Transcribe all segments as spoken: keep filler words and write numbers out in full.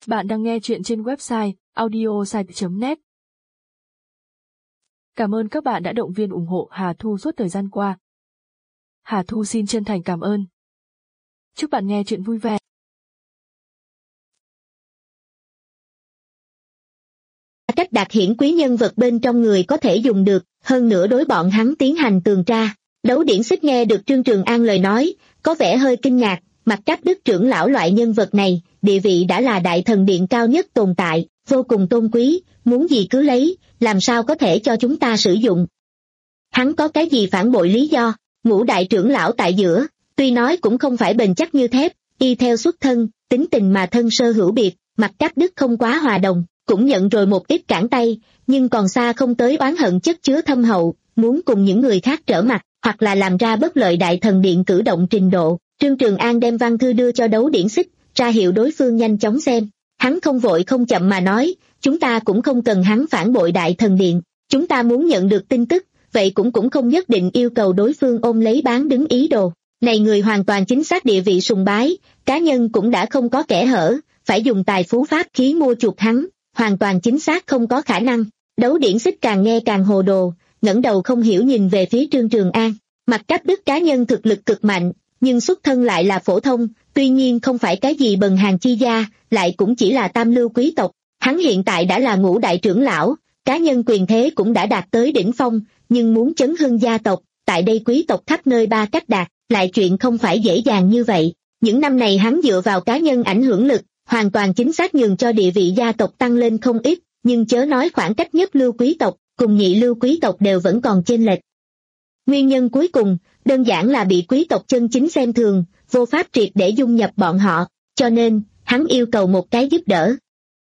Bạn đang nghe chuyện trên website audiosite chấm net. Cảm ơn các bạn đã động viên ủng hộ Hà Thu suốt thời gian qua. Hà Thu xin chân thành cảm ơn. Chúc bạn nghe chuyện vui vẻ. Cách đạt hiển quý nhân vật bên trong người có thể dùng được, hơn nữa đối bọn hắn tiến hành tường tra. Đấu Điển Xích nghe được Trương Trường An lời nói, có vẻ hơi kinh ngạc, Mặc Tráp Đức trưởng lão loại nhân vật này, địa vị đã là đại thần điện cao nhất tồn tại, vô cùng tôn quý, muốn gì cứ lấy, làm sao có thể cho chúng ta sử dụng. Hắn có cái gì phản bội lý do? Ngũ đại trưởng lão tại giữa, tuy nói cũng không phải bền chắc như thép, y theo xuất thân, tính tình mà thân sơ hữu biệt, Mặc Tráp Đức không quá hòa đồng, cũng nhận rồi một ít cản tay, nhưng còn xa không tới oán hận chất chứa thâm hậu, muốn cùng những người khác trở mặt, hoặc là làm ra bất lợi đại thần điện cử động trình độ. Trương Trường An đem văn thư đưa cho Đấu Điển Xích, ra hiệu đối phương nhanh chóng xem. Hắn không vội không chậm mà nói, chúng ta cũng không cần hắn phản bội đại thần điện, chúng ta muốn nhận được tin tức, vậy cũng cũng không nhất định yêu cầu đối phương ôm lấy bán đứng ý đồ. Này người hoàn toàn chính xác địa vị sùng bái, cá nhân cũng đã không có kẽ hở, phải dùng tài phú pháp khí mua chuộc hắn, hoàn toàn chính xác không có khả năng. Đấu Điển Xích càng nghe càng hồ đồ, ngẩng đầu không hiểu nhìn về phía Trương Trường An. Mặc Tráp Đức cá nhân thực lực cực mạnh, nhưng xuất thân lại là phổ thông, tuy nhiên không phải cái gì bần hàn chi gia, lại cũng chỉ là tam lưu quý tộc. Hắn hiện tại đã là ngũ đại trưởng lão, cá nhân quyền thế cũng đã đạt tới đỉnh phong, nhưng muốn chấn hưng gia tộc, tại đây quý tộc khắp nơi ba cách đạt, lại chuyện không phải dễ dàng như vậy. Những năm này hắn dựa vào cá nhân ảnh hưởng lực, hoàn toàn chính xác nhường cho địa vị gia tộc tăng lên không ít, nhưng chớ nói khoảng cách nhất lưu quý tộc, cùng nhị lưu quý tộc đều vẫn còn chênh lệch. Nguyên nhân cuối cùng, đơn giản là bị quý tộc chân chính xem thường, vô pháp triệt để dung nhập bọn họ, cho nên, hắn yêu cầu một cái giúp đỡ.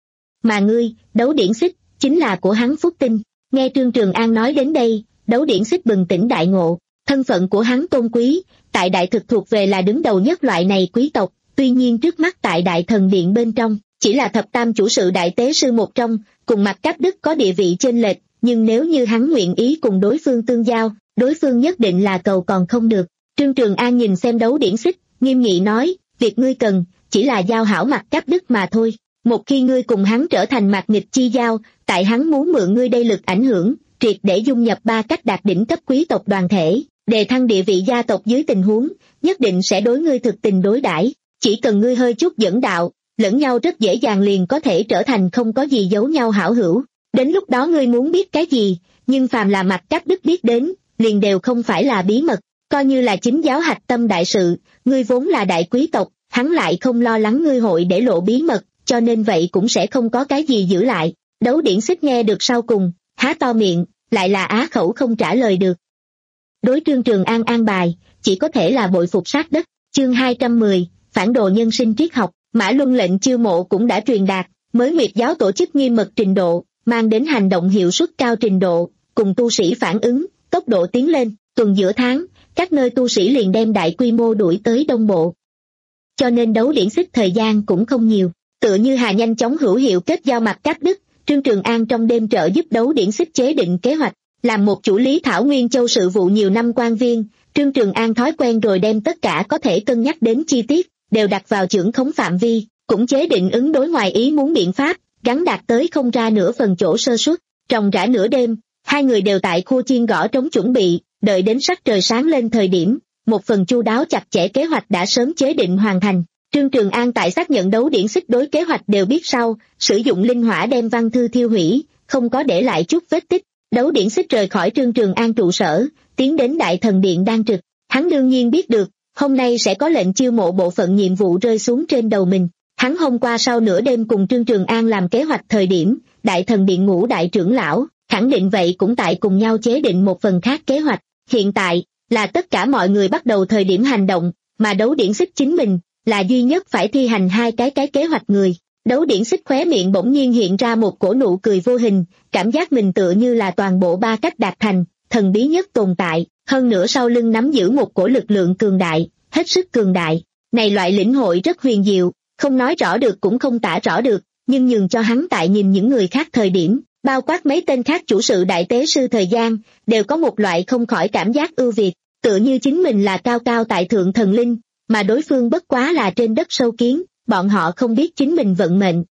Mà ngươi, Đấu Điển Xích, chính là của hắn phúc tinh. Nghe Trương Trường An nói đến đây, Đấu Điển Xích bừng tỉnh đại ngộ, thân phận của hắn tôn quý, tại đại thực thuộc về là đứng đầu nhất loại này quý tộc, tuy nhiên trước mắt tại đại thần điện bên trong, chỉ là thập tam chủ sự đại tế sư một trong, cùng Mặc Tráp Đức có địa vị chênh lệch, nhưng nếu như hắn nguyện ý cùng đối phương tương giao, đối phương nhất định là cầu còn không được. Trương Trường An nhìn xem Đấu Điển Xích, nghiêm nghị nói, việc ngươi cần, chỉ là giao hảo Mặc Tráp Đức mà thôi. Một khi ngươi cùng hắn trở thành mạc nghịch chi giao, tại hắn muốn mượn ngươi đây lực ảnh hưởng, triệt để dung nhập ba cách đạt đỉnh cấp quý tộc đoàn thể, đề thăng địa vị gia tộc dưới tình huống, nhất định sẽ đối ngươi thực tình đối đãi. Chỉ cần ngươi hơi chút dẫn đạo, lẫn nhau rất dễ dàng liền có thể trở thành không có gì giấu nhau hảo hữu. Đến lúc đó ngươi muốn biết cái gì, nhưng phàm là Mặc Tráp Đức biết đến, liền đều không phải là bí mật, coi như là chính giáo hạch tâm đại sự, ngươi vốn là đại quý tộc, hắn lại không lo lắng ngươi hội để lộ bí mật, cho nên vậy cũng sẽ không có cái gì giữ lại. Đấu Điển Xích nghe được sau cùng, há to miệng, lại là á khẩu không trả lời được. Đối Trương Trường An an bài, chỉ có thể là bội phục sát đất. Chương hai trăm mười, phản đồ nhân sinh triết học. Mã Luân lệnh chiêu mộ cũng đã truyền đạt, mới Nguyệt giáo tổ chức nghiêm mật trình độ, mang đến hành động hiệu suất cao trình độ, cùng tu sĩ phản ứng, tốc độ tiến lên. Tuần giữa tháng, các nơi tu sĩ liền đem đại quy mô đuổi tới Đông Bộ. Cho nên Đấu Điển Xích thời gian cũng không nhiều, tựa như Hà nhanh chóng hữu hiệu kết giao Mặc Tráp Đức. Trương Trường An trong đêm trợ giúp Đấu Điển Xích chế định kế hoạch, làm một chủ lý Thảo Nguyên Châu sự vụ nhiều năm quan viên. Trương Trường An thói quen rồi đem tất cả có thể cân nhắc đến chi tiết, đều đặt vào chưởng khống phạm vi, cũng chế định ứng đối ngoài ý muốn biện pháp, gắn đạt tới không ra nửa phần chỗ sơ suất. Ròng rã nửa đêm, hai người đều tại khu chiên gõ trống chuẩn bị, đợi đến sắc trời sáng lên thời điểm, một phần chu đáo chặt chẽ kế hoạch đã sớm chế định hoàn thành. Trương Trường An tại xác nhận Đấu Điển Xích đối kế hoạch đều biết sau, sử dụng linh hỏa đem văn thư thiêu hủy, không có để lại chút vết tích. Đấu Điển Xích rời khỏi Trương Trường An trụ sở, tiến đến đại thần điện đang trực. Hắn đương nhiên biết được, hôm nay sẽ có lệnh chiêu mộ bộ phận nhiệm vụ rơi xuống trên đầu mình. Hắn hôm qua sau nửa đêm cùng Trương Trường An làm kế hoạch thời điểm, đại thần điện ngũ đại trưởng lão, khẳng định vậy cũng tại cùng nhau chế định một phần khác kế hoạch. Hiện tại, là tất cả mọi người bắt đầu thời điểm hành động, mà Đấu Điển Xích chính mình, là duy nhất phải thi hành hai cái cái kế hoạch người. Đấu Điển Xích khóe miệng bỗng nhiên hiện ra một cổ nụ cười vô hình, cảm giác mình tựa như là toàn bộ ba cách đạt thành, thần bí nhất tồn tại, hơn nữa sau lưng nắm giữ một cổ lực lượng cường đại, hết sức cường đại. Này loại lĩnh hội rất huyền diệu, không nói rõ được cũng không tả rõ được, nhưng nhường cho hắn tại nhìn những người khác thời điểm, bao quát mấy tên khác chủ sự đại tế sư thời gian, đều có một loại không khỏi cảm giác ưu việt, tựa như chính mình là cao cao tại thượng thần linh, mà đối phương bất quá là trên đất sâu kiến, bọn họ không biết chính mình vận mệnh,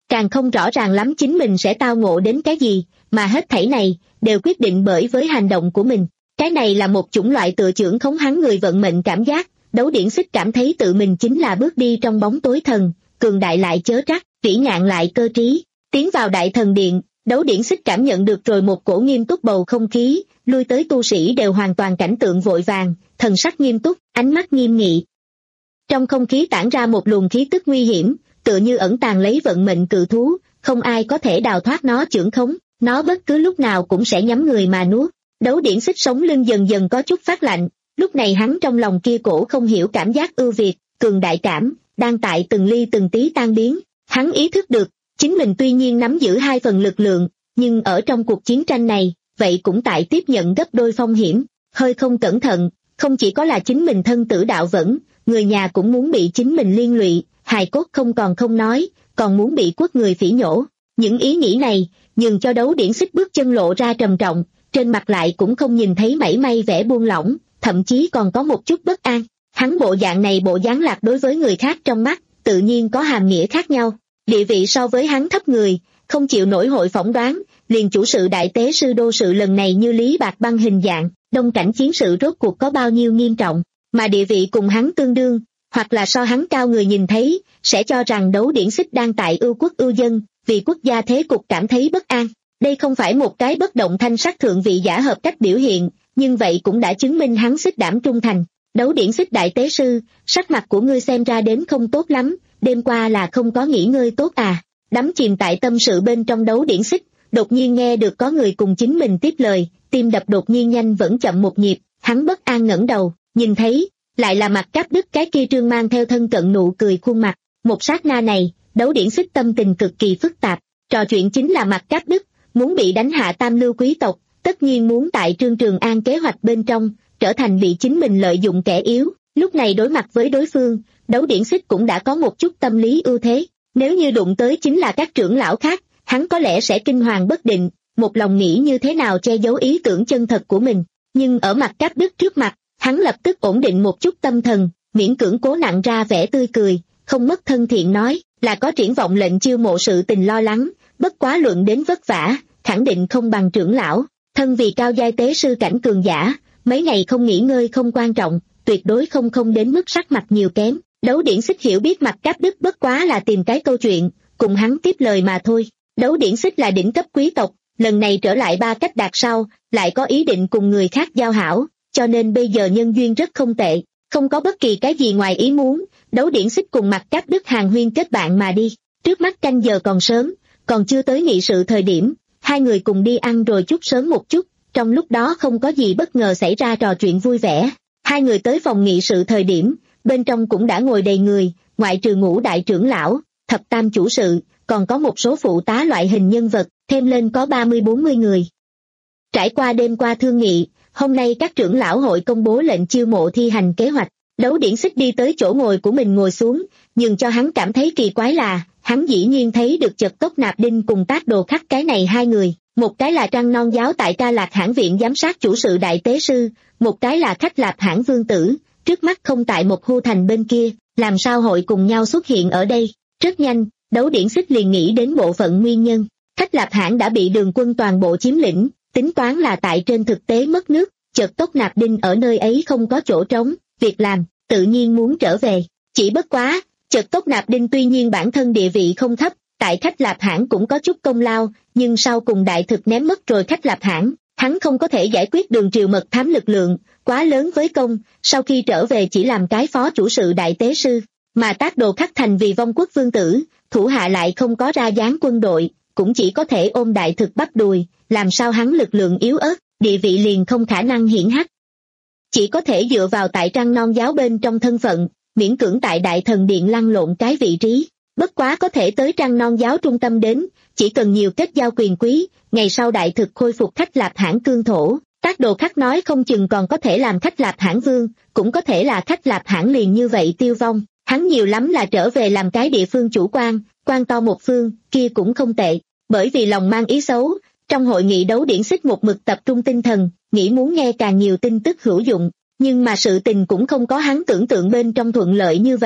càng không rõ ràng lắm chính mình sẽ tao ngộ đến cái gì, mà hết thảy này đều quyết định bởi với hành động của mình. Cái này là một chủng loại tự trưởng khống hắn người vận mệnh cảm giác. Đấu Điển Xích cảm thấy tự mình chính là bước đi trong bóng tối thần, cường đại lại chớ trắc, vĩ ngạn lại cơ trí. Tiến vào Đại Thần Điện, Đấu Điển Xích cảm nhận được rồi một cổ nghiêm túc bầu không khí, lui tới tu sĩ đều hoàn toàn cảnh tượng vội vàng, thần sắc nghiêm túc, ánh mắt nghiêm nghị. Trong không khí tản ra một luồng khí tức nguy hiểm, tựa như ẩn tàng lấy vận mệnh cự thú, không ai có thể đào thoát nó chưởng khống, nó bất cứ lúc nào cũng sẽ nhắm người mà nuốt. Đấu Điển Xích sống lưng dần dần có chút phát lạnh, lúc này hắn trong lòng kia cổ không hiểu cảm giác ưu việt, cường đại cảm, đang tại từng ly từng tí tan biến. Hắn ý thức được, chính mình tuy nhiên nắm giữ hai phần lực lượng, nhưng ở trong cuộc chiến tranh này, vậy cũng tại tiếp nhận gấp đôi phong hiểm, hơi không cẩn thận, không chỉ có là chính mình thân tử đạo vẫn, người nhà cũng muốn bị chính mình liên lụy, hài cốt không còn không nói, còn muốn bị quất người phỉ nhổ. Những ý nghĩ này, nhường cho Đấu Điển Xích bước chân lộ ra trầm trọng, trên mặt lại cũng không nhìn thấy mảy may vẻ buông lỏng, thậm chí còn có một chút bất an. Hắn bộ dạng này bộ dáng lạc đối với người khác trong mắt, tự nhiên có hàm nghĩa khác nhau. Địa vị so với hắn thấp người, không chịu nổi hội phỏng đoán, liền chủ sự đại tế sư đô sự lần này như Lý Bạc Băng hình dạng, đông cảnh chiến sự rốt cuộc có bao nhiêu nghiêm trọng, mà địa vị cùng hắn tương đương, hoặc là so hắn cao người nhìn thấy, sẽ cho rằng Đấu Điển Xích đang tại ưu quốc ưu dân, vì quốc gia thế cục cảm thấy bất an. Đây không phải một cái bất động thanh sắc thượng vị giả hợp cách biểu hiện, nhưng vậy cũng đã chứng minh hắn xích đảm trung thành. Đấu Điển Xích đại tế sư, sắc mặt của ngươi xem ra đến không tốt lắm, đêm qua là không có nghỉ ngơi tốt à? Đắm chìm tại tâm sự bên trong Đấu Điển Xích, đột nhiên nghe được có người cùng chính mình tiếp lời, tim đập đột nhiên nhanh vẫn chậm một nhịp, hắn bất an ngẩng đầu, nhìn thấy, lại là mặt Cáp Đức cái kia trương mang theo thân cận nụ cười khuôn mặt. Một sát na này, Đấu Điển Xích tâm tình cực kỳ phức tạp, trò chuyện chính là mặt Cáp Đức, muốn bị đánh hạ tam lưu quý tộc, tất nhiên muốn tại Trương Trường An kế hoạch bên trong, trở thành bị chính mình lợi dụng kẻ yếu. Lúc này đối mặt với đối phương, Đấu Điển Xích cũng đã có một chút tâm lý ưu thế, nếu như đụng tới chính là các trưởng lão khác, hắn có lẽ sẽ kinh hoàng bất định, một lòng nghĩ như thế nào che giấu ý tưởng chân thật của mình, nhưng ở mặt Cáp Đức trước mặt, hắn lập tức ổn định một chút tâm thần, miễn cưỡng cố nặng ra vẻ tươi cười, không mất thân thiện nói, là có triển vọng lệnh chiêu mộ sự tình lo lắng, bất quá luận đến vất vả, khẳng định không bằng trưởng lão, thân vì cao giai tế sư cảnh cường giả, mấy ngày không nghỉ ngơi không quan trọng, tuyệt đối không không đến mức sắc mặt nhiều kém. Đấu Điển Xích hiểu biết mặt Cáp Đức bất quá là tìm cái câu chuyện, cùng hắn tiếp lời mà thôi. Đấu Điển Xích là đỉnh cấp quý tộc, lần này trở lại Ba Cách Đạt sau, lại có ý định cùng người khác giao hảo, cho nên bây giờ nhân duyên rất không tệ, không có bất kỳ cái gì ngoài ý muốn. Đấu Điển Xích cùng mặt Cáp Đức hàng huyên kết bạn mà đi, trước mắt canh giờ còn sớm, còn chưa tới nghị sự thời điểm, hai người cùng đi ăn rồi chút sớm một chút, trong lúc đó không có gì bất ngờ xảy ra trò chuyện vui vẻ. Hai người tới phòng nghị sự thời điểm, bên trong cũng đã ngồi đầy người, ngoại trừ Ngũ đại trưởng lão, thập tam chủ sự, còn có một số phụ tá loại hình nhân vật, thêm lên có ba mươi bốn mươi người. Trải qua đêm qua thương nghị, hôm nay các trưởng lão hội công bố lệnh chiêu mộ thi hành kế hoạch. Đấu Điển Xích đi tới chỗ ngồi của mình ngồi xuống, nhưng cho hắn cảm thấy kỳ quái là, hắn dĩ nhiên thấy được Chật Cốc Nạp Đinh cùng Tác Đồ Khắc cái này hai người, một cái là Trăng Non Giáo tại Ca Lạc Hãn viện giám sát chủ sự đại tế sư, một cái là Khách Lạp Hãn vương tử, trước mắt không tại một khu thành bên kia, làm sao hội cùng nhau xuất hiện ở đây. Rất nhanh, Đấu Điển Xích liền nghĩ đến bộ phận nguyên nhân, Khách Lạp Hãn đã bị Đường quân toàn bộ chiếm lĩnh, tính toán là tại trên thực tế mất nước, Chật Cốc Nạp Đinh ở nơi ấy không có chỗ trống, việc làm, tự nhiên muốn trở về. Chỉ bất quá, Chật Cốc Nạp Đinh tuy nhiên bản thân địa vị không thấp, tại Khách Lạp Hãn cũng có chút công lao, nhưng sau cùng đại thực ném mất rồi Khách Lạp Hãn, hắn không có thể giải quyết Đường triều mật thám lực lượng, quá lớn với công, sau khi trở về chỉ làm cái phó chủ sự đại tế sư, mà Tác Đồ Khắc thành vì vong quốc vương tử, thủ hạ lại không có ra dáng quân đội, cũng chỉ có thể ôm đại thực bắp đùi, làm sao hắn lực lượng yếu ớt, địa vị liền không khả năng hiển hách. Chỉ có thể dựa vào tại Trăng Non Giáo bên trong thân phận, miễn cưỡng tại Đại Thần Điện lăn lộn cái vị trí, bất quá có thể tới Trăng Non Giáo trung tâm đến, chỉ cần nhiều kết giao quyền quý, ngày sau đại thực khôi phục Khách Lạp Hãn cương thổ, Tác Đồ Khắc nói không chừng còn có thể làm Khách Lạp Hãn vương, cũng có thể là Khách Lạp Hãn liền như vậy tiêu vong, hắn nhiều lắm là trở về làm cái địa phương chủ quan, quan to một phương, kia cũng không tệ. Bởi vì lòng mang ý xấu, trong hội nghị Đấu Điển Xích một mực tập trung tinh thần, nghĩ muốn nghe càng nhiều tin tức hữu dụng, nhưng mà sự tình cũng không có hắn tưởng tượng bên trong thuận lợi như vậy,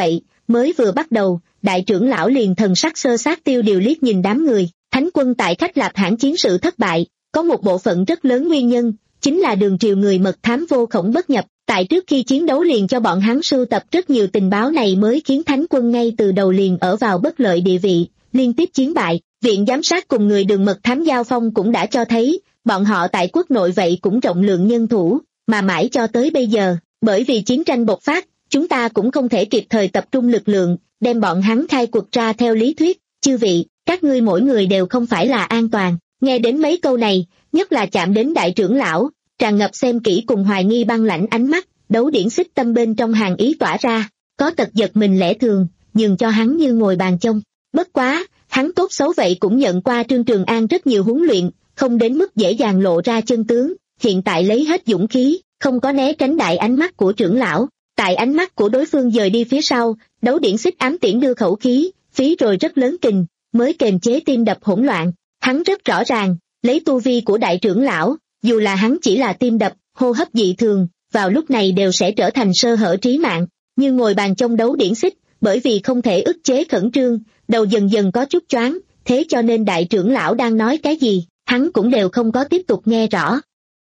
mới vừa bắt đầu, đại trưởng lão liền thần sắc sơ sát tiêu điều liếc nhìn đám người. Thánh quân tại Khách Lạp Hãn chiến sự thất bại, có một bộ phận rất lớn nguyên nhân, chính là đường triều người mật thám vô khổng bất nhập, tại trước khi chiến đấu liền cho bọn hắn sưu tập rất nhiều tình báo này mới khiến thánh quân ngay từ đầu liền ở vào bất lợi địa vị, liên tiếp chiến bại. Viện giám sát cùng người đường mật thám giao phong cũng đã cho thấy, bọn họ tại quốc nội vậy cũng rộng lượng nhân thủ, mà mãi cho tới bây giờ, bởi vì chiến tranh bộc phát, chúng ta cũng không thể kịp thời tập trung lực lượng, đem bọn hắn khai cuộc ra theo lý thuyết. Chư vị, các ngươi mỗi người đều không phải là an toàn. Nghe đến mấy câu này, nhất là chạm đến đại trưởng lão, tràn ngập xem kỹ cùng hoài nghi băng lãnh ánh mắt, Đấu Điển Xích tâm bên trong hàng ý tỏa ra, có tật giật mình lẽ thường, nhường cho hắn như ngồi bàn trông. Bất quá, hắn tốt xấu vậy cũng nhận qua Trương Trường An rất nhiều huấn luyện, không đến mức dễ dàng lộ ra chân tướng, hiện tại lấy hết dũng khí, không có né tránh đại ánh mắt của trưởng lão. Tại ánh mắt của đối phương dời đi phía sau, Đấu Điển Xích ám tiễn đưa khẩu khí, phí rồi rất lớn kình, mới kềm chế tim đập hỗn loạn. Hắn rất rõ ràng, lấy tu vi của đại trưởng lão, dù là hắn chỉ là tim đập, hô hấp dị thường, vào lúc này đều sẽ trở thành sơ hở trí mạng. Như ngồi bàn trong Đấu Điển Xích, bởi vì không thể ức chế khẩn trương, đầu dần dần có chút choáng, thế cho nên đại trưởng lão đang nói cái gì, hắn cũng đều không có tiếp tục nghe rõ.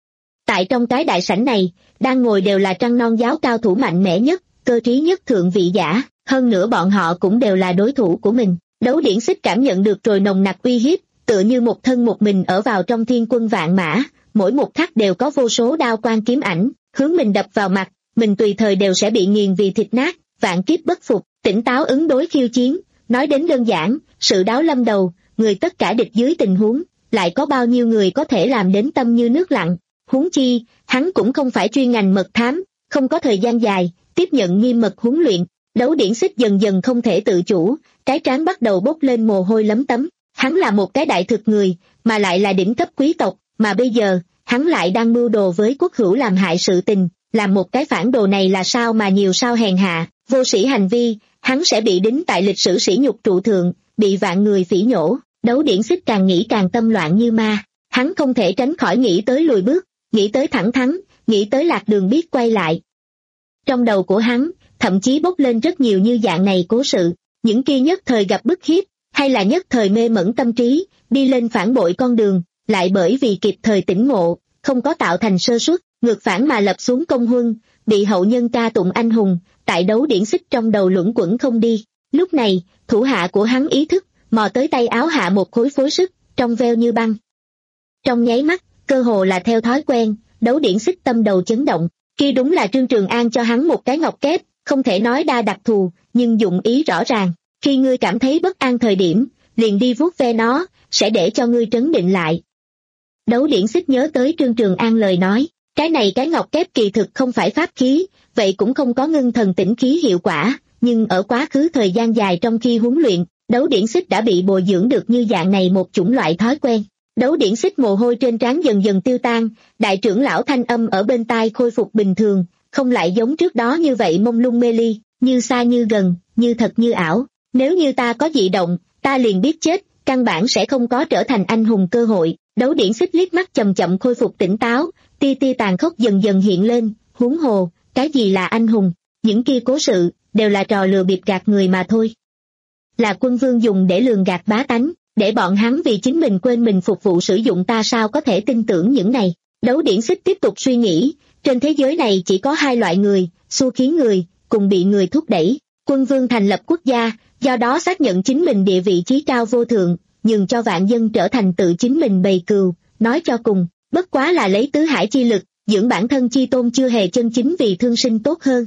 Tại trong cái đại sảnh này, đang ngồi đều là Trăng Non giáo cao thủ mạnh mẽ nhất, cơ trí nhất thượng vị giả, hơn nữa bọn họ cũng đều là đối thủ của mình. Đấu Điển Xích cảm nhận được rồi nồng nặc uy hiếp, tựa như một thân một mình ở vào trong thiên quân vạn mã, mỗi một khắc đều có vô số đao quang kiếm ảnh, hướng mình đập vào mặt, mình tùy thời đều sẽ bị nghiền vì thịt nát, vạn kiếp bất phục, tỉnh táo ứng đối khiêu chiến. Nói đến đơn giản, sự đáo lâm đầu, người tất cả địch dưới tình huống, lại có bao nhiêu người có thể làm đến tâm như nước lặng. Huống chi, hắn cũng không phải chuyên ngành mật thám, không có thời gian dài, tiếp nhận nghiêm mật huấn luyện. Đấu Điển Xích dần dần không thể tự chủ, cái trán bắt đầu bốc lên mồ hôi lấm tấm. Hắn là một cái đại thực người, mà lại là đỉnh cấp quý tộc, mà bây giờ, hắn lại đang mưu đồ với quốc hữu làm hại sự tình, làm một cái phản đồ này là sao mà nhiều sao hèn hạ, vô sĩ hành vi, hắn sẽ bị đính tại lịch sử sỉ nhục trụ thượng, bị vạn người phỉ nhổ. Đấu Điển Xích càng nghĩ càng tâm loạn như ma, hắn không thể tránh khỏi nghĩ tới lùi bước, nghĩ tới thẳng thắn, nghĩ tới lạc đường biết quay lại. Trong đầu của hắn, thậm chí bốc lên rất nhiều như dạng này cố sự, những kia nhất thời gặp bức hiếp, hay là nhất thời mê mẩn tâm trí, đi lên phản bội con đường, lại bởi vì kịp thời tỉnh ngộ, không có tạo thành sơ suất, ngược phản mà lập xuống công huân, bị hậu nhân ca tụng anh hùng, tại Đấu Điển Xích trong đầu luẩn quẩn không đi. Lúc này, thủ hạ của hắn ý thức, mò tới tay áo hạ một khối phối sức, trong veo như băng. Trong nháy mắt, cơ hồ là theo thói quen, Đấu Điển Xích tâm đầu chấn động, kia đúng là Trương Trường An cho hắn một cái ngọc kép, không thể nói đa đặc thù, nhưng dụng ý rõ ràng, khi ngươi cảm thấy bất an thời điểm, liền đi vuốt ve nó, sẽ để cho ngươi trấn định lại. Đấu Điển Xích nhớ tới Trương Trường An lời nói, cái này cái ngọc kép kỳ thực không phải pháp khí, vậy cũng không có ngưng thần tĩnh khí hiệu quả, nhưng ở quá khứ thời gian dài trong khi huấn luyện, Đấu Điển Xích đã bị bồi dưỡng được như dạng này một chủng loại thói quen. Đấu Điển Xích mồ hôi trên trán dần dần tiêu tan, đại trưởng lão thanh âm ở bên tai khôi phục bình thường, không lại giống trước đó như vậy mông lung mê ly, như xa như gần, như thật như ảo. Nếu như ta có dị động, ta liền biết chết, căn bản sẽ không có trở thành anh hùng cơ hội. Đấu Điển Xích liếc mắt chậm chậm khôi phục tỉnh táo, tia tia tàn khốc dần dần hiện lên, huống hồ, cái gì là anh hùng? Những kia cố sự, đều là trò lừa bịp gạt người mà thôi. Là quân vương dùng để lường gạt bá tánh, để bọn hắn vì chính mình quên mình phục vụ sử dụng, ta sao có thể tin tưởng những này. Đấu Điển Xích tiếp tục suy nghĩ, trên thế giới này chỉ có hai loại người, xu khiến người, cùng bị người thúc đẩy. Quân vương thành lập quốc gia, do đó xác nhận chính mình địa vị chí cao vô thượng, nhường cho vạn dân trở thành tự chính mình bầy cừu, nói cho cùng, bất quá là lấy tứ hải chi lực, dưỡng bản thân chi tôn, chưa hề chân chính vì thương sinh tốt hơn.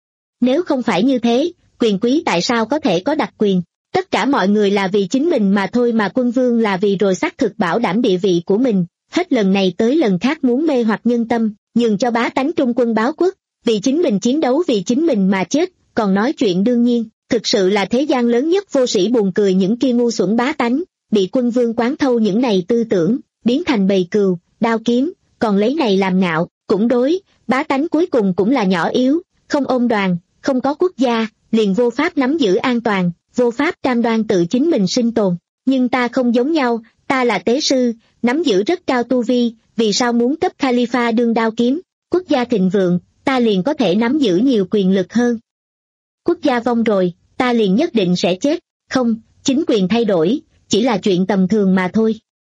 Nếu không phải như thế, quyền quý tại sao có thể có đặc quyền? Tất cả mọi người là vì chính mình mà thôi, mà quân vương là vì rồi xác thực bảo đảm địa vị của mình, hết lần này tới lần khác muốn mê hoặc nhân tâm, nhường cho bá tánh trung quân báo quốc, vì chính mình chiến đấu, vì chính mình mà chết, còn nói chuyện đương nhiên, thực sự là thế gian lớn nhất vô sĩ buồn cười. Những kia ngu xuẩn bá tánh, bị quân vương quán thâu những này tư tưởng, biến thành bầy cừu, đao kiếm, còn lấy này làm ngạo, cũng đối, bá tánh cuối cùng cũng là nhỏ yếu, không ôm đoàn, không có quốc gia, liền vô pháp nắm giữ an toàn, vô pháp cam đoan tự chính mình sinh tồn. Nhưng ta không giống nhau, ta là tế sư, nắm giữ rất cao tu vi, vì sao muốn cấp Khalifa đương đao kiếm? Quốc gia thịnh vượng, ta liền có thể nắm giữ nhiều quyền lực hơn. Quốc gia vong rồi, ta liền nhất định sẽ chết. Không, chính quyền thay đổi, chỉ là chuyện tầm thường mà thôi.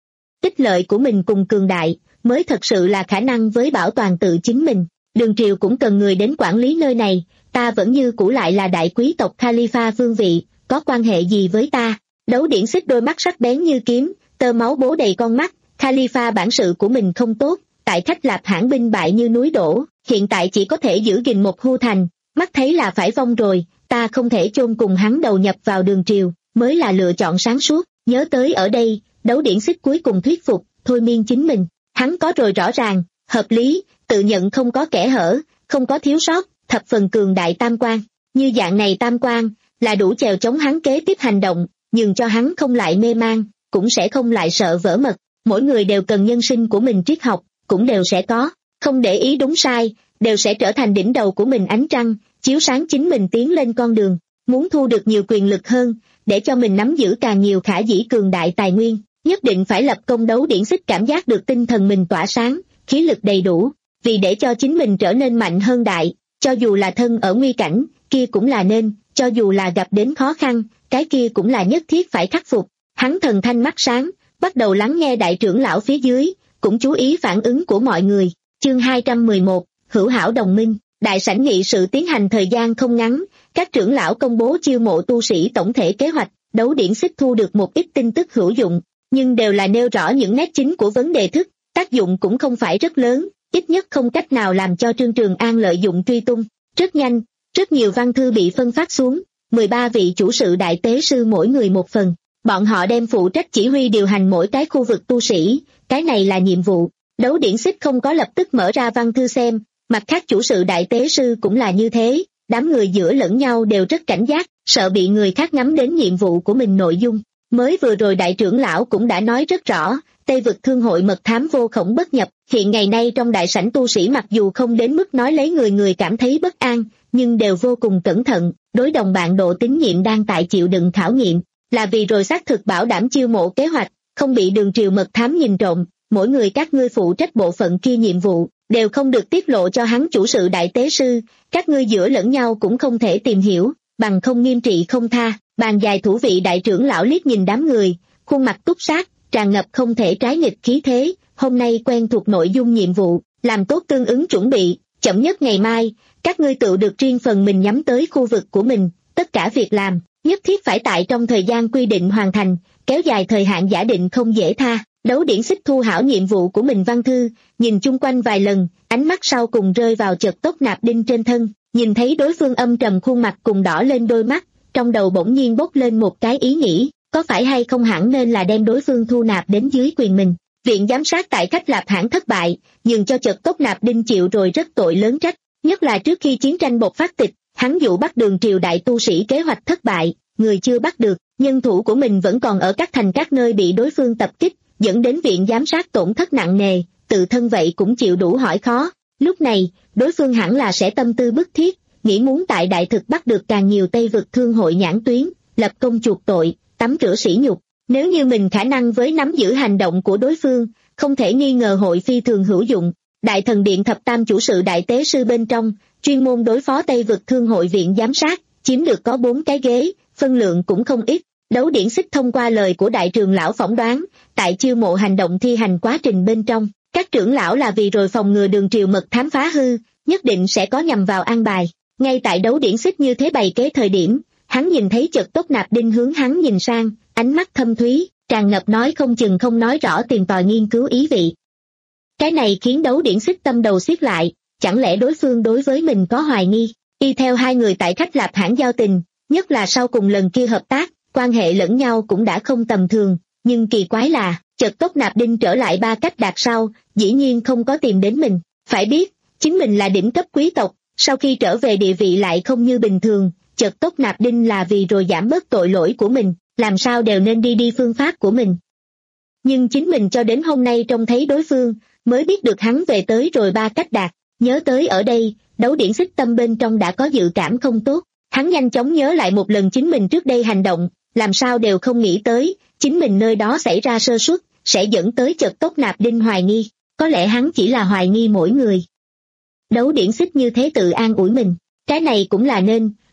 Ích lợi của mình cùng cường đại, mới thật sự là khả năng với bảo toàn tự chính mình. Đường triều cũng cần người đến quản lý nơi này, ta vẫn như cũ lại là đại quý tộc Khalifa vương vị, có quan hệ gì với ta? Đấu Điển Xích đôi mắt sắc bén như kiếm, tơ máu bố đầy con mắt. Khalifa bản sự của mình không tốt, tại Khách Lạp hãn binh bại như núi đổ, hiện tại chỉ có thể giữ gìn một Hu thành, mắt thấy là phải vong rồi, ta không thể chôn cùng hắn đầu nhập vào đường triều, mới là lựa chọn sáng suốt. Nhớ tới ở đây, Đấu Điển Xích cuối cùng thuyết phục, thôi miên chính mình, hắn có rồi rõ ràng, hợp lý, tự nhận không có kẽ hở, không có thiếu sót, thập phần cường đại tam quan. Như dạng này tam quan, là đủ chèo chống hắn kế tiếp hành động, nhường cho hắn không lại mê man, cũng sẽ không lại sợ vỡ mật. Mỗi người đều cần nhân sinh của mình triết học, cũng đều sẽ có, không để ý đúng sai, đều sẽ trở thành đỉnh đầu của mình ánh trăng, chiếu sáng chính mình tiến lên con đường. Muốn thu được nhiều quyền lực hơn, để cho mình nắm giữ càng nhiều khả dĩ cường đại tài nguyên, nhất định phải lập công. Đấu Điển Xích cảm giác được tinh thần mình tỏa sáng, khí lực đầy đủ, vì để cho chính mình trở nên mạnh hơn đại, cho dù là thân ở nguy cảnh, kia cũng là nên, cho dù là gặp đến khó khăn, cái kia cũng là nhất thiết phải khắc phục. Hắn thần thanh mắt sáng, bắt đầu lắng nghe đại trưởng lão phía dưới, cũng chú ý phản ứng của mọi người. Chương hai trăm mười một, hữu hảo đồng minh. Đại sảnh nghị sự tiến hành thời gian không ngắn, các trưởng lão công bố chiêu mộ tu sĩ tổng thể kế hoạch. Đấu Điển Xích thu được một ít tin tức hữu dụng, nhưng đều là nêu rõ những nét chính của vấn đề thức, tác dụng cũng không phải rất lớn, ít nhất không cách nào làm cho Trương Trường An lợi dụng truy tung. Rất nhanh, rất nhiều văn thư bị phân phát xuống, mười ba vị chủ sự đại tế sư mỗi người một phần, bọn họ đem phụ trách chỉ huy điều hành mỗi cái khu vực tu sĩ, cái này là nhiệm vụ. Đấu Điển Xích không có lập tức mở ra văn thư xem, mặt khác chủ sự đại tế sư cũng là như thế, đám người giữa lẫn nhau đều rất cảnh giác, sợ bị người khác ngắm đến nhiệm vụ của mình nội dung. Mới vừa rồi đại trưởng lão cũng đã nói rất rõ, Tây vực thương hội mật thám vô khổng bất nhập, hiện ngày nay trong đại sảnh tu sĩ mặc dù không đến mức nói lấy người người cảm thấy bất an, nhưng đều vô cùng cẩn thận, đối đồng bạn độ tín nhiệm đang tại chịu đựng khảo nghiệm, là vì rồi xác thực bảo đảm chiêu mộ kế hoạch, không bị đường triều mật thám nhìn trộm. Mỗi người các ngươi phụ trách bộ phận kia nhiệm vụ, đều không được tiết lộ cho hắn chủ sự đại tế sư, các ngươi giữa lẫn nhau cũng không thể tìm hiểu, bằng không nghiêm trị không tha. Bàn dài thủ vị đại trưởng lão liếc nhìn đám người, khuôn mặt túc sát, tràn ngập không thể trái nghịch khí thế. Hôm nay quen thuộc nội dung nhiệm vụ, làm tốt tương ứng chuẩn bị, chậm nhất ngày mai, các ngươi tự được riêng phần mình nhắm tới khu vực của mình, tất cả việc làm, nhất thiết phải tại trong thời gian quy định hoàn thành, kéo dài thời hạn giả định không dễ tha. Đấu Điển Xích thu hảo nhiệm vụ của mình văn thư, nhìn chung quanh vài lần, ánh mắt sau cùng rơi vào Chợt Tốc Nạp Đinh trên thân, nhìn thấy đối phương âm trầm khuôn mặt cùng đỏ lên đôi mắt, trong đầu bỗng nhiên bốc lên một cái ý nghĩ, có phải hay không hẳn nên là đem đối phương thu nạp đến dưới quyền mình. Viện giám sát tại Khách Lạp hãn thất bại, nhường cho Chợt Tốc Nạp Đinh chịu rồi rất tội lớn trách, nhất là trước khi chiến tranh bộc phát tịch, hắn dụ bắt đường triều đại tu sĩ kế hoạch thất bại, người chưa bắt được, nhân thủ của mình vẫn còn ở các thành các nơi bị đối phương tập kích, dẫn đến viện giám sát tổn thất nặng nề, tự thân vậy cũng chịu đủ hỏi khó. Lúc này, đối phương hẳn là sẽ tâm tư bức thiết, nghĩ muốn tại đại thực bắt được càng nhiều Tây vực thương hội nhãn tuyến, lập công chuộc tội, tắm rửa sỉ nhục. Nếu như mình khả năng với nắm giữ hành động của đối phương, không thể nghi ngờ hội phi thường hữu dụng. Đại thần điện thập tam chủ sự đại tế sư bên trong, chuyên môn đối phó Tây vực thương hội viện giám sát, chiếm được có bốn cái ghế, phân lượng cũng không ít. Đấu Điển Xích thông qua lời của đại trưởng lão phỏng đoán, tại chiêu mộ hành động thi hành quá trình bên trong, các trưởng lão là vì rồi phòng ngừa đường triều mật thám phá hư, nhất định sẽ có nhằm vào an bài. Ngay tại Đấu Điển Xích như thế bày kế thời điểm, hắn nhìn thấy Chợt Tốc Nạp Đinh hướng hắn nhìn sang, ánh mắt thâm thúy, tràn ngập nói không chừng không nói rõ tìm tòi nghiên cứu ý vị. Cái này khiến Đấu Điển Xích tâm đầu xiết lại, chẳng lẽ đối phương đối với mình có hoài nghi? Y theo hai người tại Khách Lạp hãn giao tình, nhất là sau cùng lần kia hợp tác, quan hệ lẫn nhau cũng đã không tầm thường, nhưng kỳ quái là, Chợt Tốc Nạp Đinh trở lại Ba Cách Đạt sau, dĩ nhiên không có tìm đến mình. Phải biết, chính mình là đỉnh cấp quý tộc, sau khi trở về địa vị lại không như bình thường, Chợt Tốc Nạp Đinh là vì rồi giảm bớt tội lỗi của mình, làm sao đều nên đi đi phương pháp của mình. Nhưng chính mình cho đến hôm nay trông thấy đối phương, mới biết được hắn về tới rồi Ba Cách Đạt. Nhớ tới ở đây, Đấu Điển Xích tâm bên trong đã có dự cảm không tốt, hắn nhanh chóng nhớ lại một lần chính mình trước đây hành động, làm sao đều không nghĩ tới, chính mình nơi đó xảy ra sơ suất, sẽ dẫn tới Chợt Tốc Nạp Đinh hoài nghi, có lẽ hắn chỉ là hoài nghi mỗi người. Đấu Điển Xích như thế tự an ủi mình, cái này cũng là nên,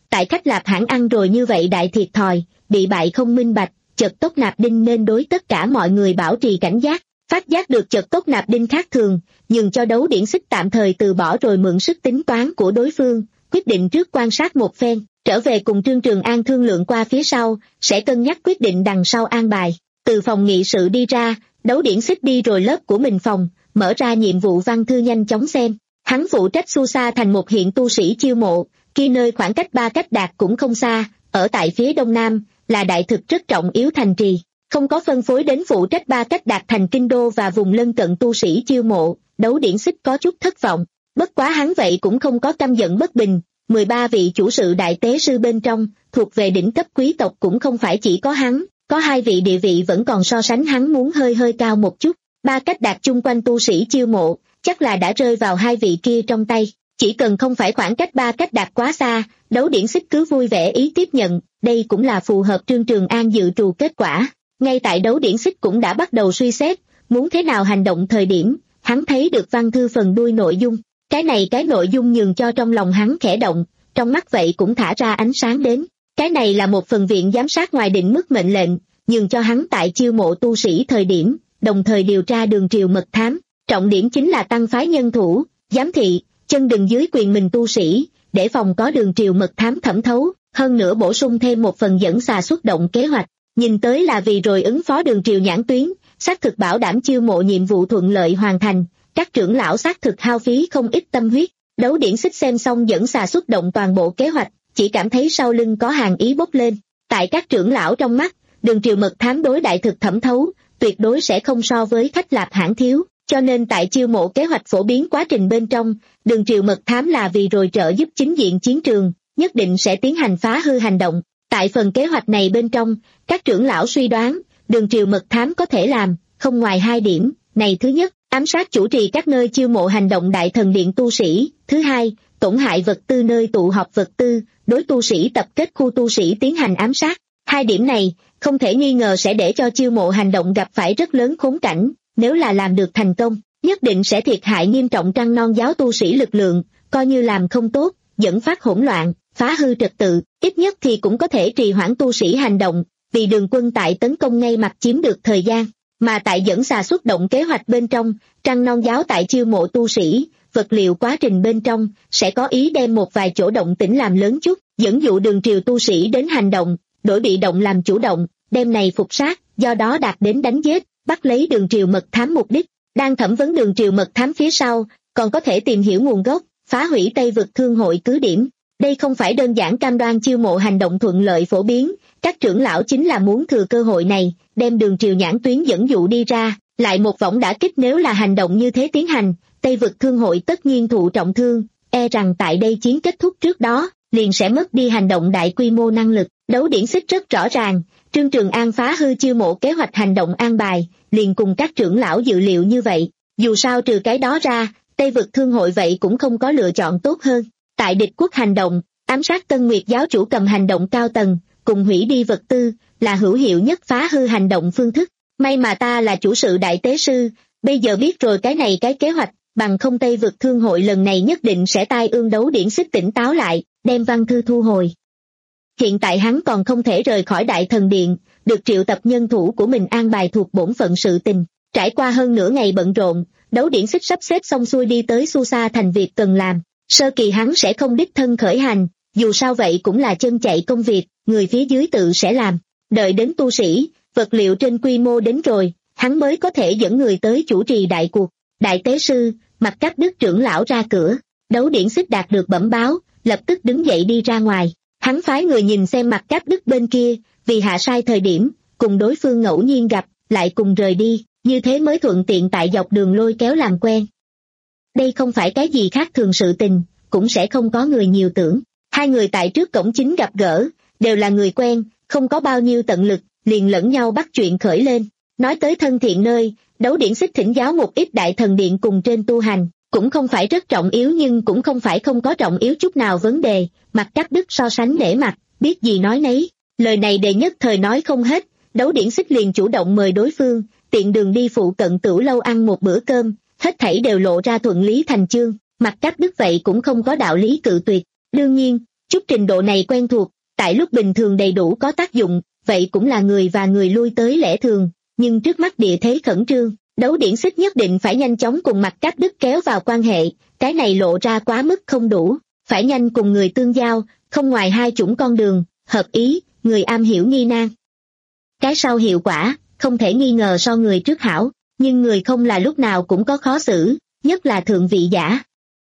tại khách Lạp hãng ăn rồi như vậy đại thiệt thòi, bị bại không minh bạch, Chợt Tốc Nạp Đinh nên đối tất cả mọi người bảo trì cảnh giác. Phát giác được Chợt Tốc Nạp Đinh khác thường, nhường cho Đấu Điển Xích tạm thời từ bỏ rồi mượn sức tính toán của đối phương, quyết định trước quan sát một phen, trở về cùng Trương Trường An thương lượng qua phía sau, sẽ cân nhắc quyết định đằng sau an bài. Từ phòng nghị sự đi ra, Đấu Điển Xích đi rồi lớp của mình phòng, mở ra nhiệm vụ văn thư nhanh chóng xem. Hắn phụ trách Su Sa thành một hiện tu sĩ chiêu mộ, kia nơi khoảng cách ba cách đạt cũng không xa, ở tại phía đông nam, là đại thực rất trọng yếu thành trì. Không có phân phối đến phụ trách ba cách đạt thành kinh đô và vùng lân cận tu sĩ chiêu mộ, Đấu Điển Xích có chút thất vọng. Bất quá hắn vậy cũng không có căm giận bất bình, mười ba vị chủ sự đại tế sư bên trong, thuộc về đỉnh cấp quý tộc cũng không phải chỉ có hắn, có hai vị địa vị vẫn còn so sánh hắn muốn hơi hơi cao một chút. Ba cách đạt chung quanh tu sĩ chiêu mộ, chắc là đã rơi vào hai vị kia trong tay. Chỉ cần không phải khoảng cách ba cách đạt quá xa, Đấu Điển Xích cứ vui vẻ ý tiếp nhận, đây cũng là phù hợp Trương Trường An dự trù kết quả. Ngay tại Đấu Điển Xích cũng đã bắt đầu suy xét, muốn thế nào hành động thời điểm, hắn thấy được văn thư phần đuôi nội dung. Cái này cái nội dung nhường cho trong lòng hắn khẽ động, trong mắt vậy cũng thả ra ánh sáng đến. Cái này là một phần viện giám sát ngoài định mức mệnh lệnh, nhường cho hắn tại chiêu mộ tu sĩ thời điểm, đồng thời điều tra đường triều mật thám. Trọng điểm chính là tăng phái nhân thủ, giám thị, chân đừng dưới quyền mình tu sĩ, để phòng có đường triều mật thám thẩm thấu, hơn nữa bổ sung thêm một phần dẫn xà xuất động kế hoạch. Nhìn tới là vì rồi ứng phó đường triều nhãn tuyến, xác thực bảo đảm chiêu mộ nhiệm vụ thuận lợi hoàn thành. Các trưởng lão xác thực hao phí không ít tâm huyết. Đấu Điển Xích xem xong dẫn xà xuất động toàn bộ kế hoạch, chỉ cảm thấy sau lưng có hàng ý bốc lên. Tại các trưởng lão trong mắt, đường triều mật thám đối đại thực thẩm thấu, tuyệt đối sẽ không so với khách Lạp hãng thiếu, cho nên tại chiêu mộ kế hoạch phổ biến quá trình bên trong, đường triều mật thám là vì rồi trợ giúp chính diện chiến trường, nhất định sẽ tiến hành phá hư hành động. Tại phần kế hoạch này bên trong, các trưởng lão suy đoán, đường triều mật thám có thể làm, không ngoài hai điểm, này thứ nhất, ám sát chủ trì các nơi chiêu mộ hành động đại thần điện tu sĩ, thứ hai, tổn hại vật tư nơi tụ họp vật tư, đối tu sĩ tập kết khu tu sĩ tiến hành ám sát. Hai điểm này, không thể nghi ngờ sẽ để cho chiêu mộ hành động gặp phải rất lớn khốn cảnh, nếu là làm được thành công, nhất định sẽ thiệt hại nghiêm trọng Trăng Non giáo tu sĩ lực lượng, coi như làm không tốt, dẫn phát hỗn loạn, phá hư trật tự, ít nhất thì cũng có thể trì hoãn tu sĩ hành động, vì đường quân tại tấn công ngay mặt chiếm được thời gian. Mà tại dẫn xà xuất động kế hoạch bên trong, Trăng Non giáo tại chiêu mộ tu sĩ, vật liệu quá trình bên trong, sẽ có ý đem một vài chỗ động tĩnh làm lớn chút, dẫn dụ đường triều tu sĩ đến hành động, đổi bị động làm chủ động, đem này phục sát, do đó đạt đến đánh giết, bắt lấy đường triều mật thám mục đích. Đang thẩm vấn đường triều mật thám phía sau, còn có thể tìm hiểu nguồn gốc, phá hủy Tây vực thương hội cứ điểm. Đây không phải đơn giản cam đoan chiêu mộ hành động thuận lợi phổ biến, các trưởng lão chính là muốn thừa cơ hội này, đem đường triều nhãn tuyến dẫn dụ đi ra, lại một võng đả kích. Nếu là hành động như thế tiến hành, Tây vực thương hội tất nhiên thụ trọng thương, e rằng tại đây chiến kết thúc trước đó, liền sẽ mất đi hành động đại quy mô năng lực. Đấu Điển Xích rất rõ ràng, Trương Trường An phá hư chiêu mộ kế hoạch hành động an bài, liền cùng các trưởng lão dự liệu như vậy. Dù sao trừ cái đó ra, Tây vực thương hội vậy cũng không có lựa chọn tốt hơn. Tại địch quốc hành động, ám sát Tân Nguyệt giáo chủ cầm hành động cao tầng, cùng hủy đi vật tư, là hữu hiệu nhất phá hư hành động phương thức. May mà ta là chủ sự đại tế sư, bây giờ biết rồi cái này cái kế hoạch, bằng không Tây vực thương hội lần này nhất định sẽ tai ương. Đấu Điển Xích tỉnh táo lại, đem văn thư thu hồi. Hiện tại hắn còn không thể rời khỏi Đại Thần Điện, được triệu tập nhân thủ của mình an bài thuộc bổn phận sự tình. Trải qua hơn nửa ngày bận rộn, Đấu Điển Xích sắp xếp xong xuôi đi tới Su Sa thành việc cần làm. Sơ kỳ hắn sẽ không đích thân khởi hành, dù sao vậy cũng là chân chạy công việc, người phía dưới tự sẽ làm. Đợi đến tu sĩ, vật liệu trên quy mô đến rồi, hắn mới có thể dẫn người tới chủ trì đại cuộc. Đại tế sư, Mặc Cách Đức trưởng lão ra cửa, Đấu Điển Xích đạt được bẩm báo, lập tức đứng dậy đi ra ngoài. Hắn phái người nhìn xem Mặc Cách Đức bên kia, vì hạ sai thời điểm, cùng đối phương ngẫu nhiên gặp, lại cùng rời đi, như thế mới thuận tiện tại dọc đường lôi kéo làm quen. Đây không phải cái gì khác thường sự tình, cũng sẽ không có người nhiều tưởng. Hai người tại trước cổng chính gặp gỡ, đều là người quen, không có bao nhiêu tận lực, liền lẫn nhau bắt chuyện khởi lên. Nói tới thân thiện nơi, Đấu Điển Xích thỉnh giáo một ít đại thần điện cùng trên tu hành, cũng không phải rất trọng yếu nhưng cũng không phải không có trọng yếu chút nào vấn đề. Mặc Cách Đức so sánh nể mặt, biết gì nói nấy, lời này đề nhất thời nói không hết. Đấu Điển Xích liền chủ động mời đối phương, tiện đường đi phụ cận tửu lâu ăn một bữa cơm, hết thảy đều lộ ra thuận lý thành chương. Mặc Cách Đức vậy cũng không có đạo lý cự tuyệt. Đương nhiên, Chút trình độ này quen thuộc, tại lúc bình thường đầy đủ có tác dụng, vậy cũng là người và người lui tới lẽ thường, nhưng trước mắt địa thế khẩn trương, Đấu Điển Xích nhất định phải nhanh chóng cùng Mặt Cáp Đức kéo vào quan hệ, cái này lộ ra quá mức không đủ, phải nhanh cùng người tương giao, không ngoài hai chủng con đường, hợp ý, người am hiểu nghi nan. Cái sau hiệu quả, không thể nghi ngờ so người trước hảo, nhưng người không là lúc nào cũng có khó xử, nhất là thượng vị giả.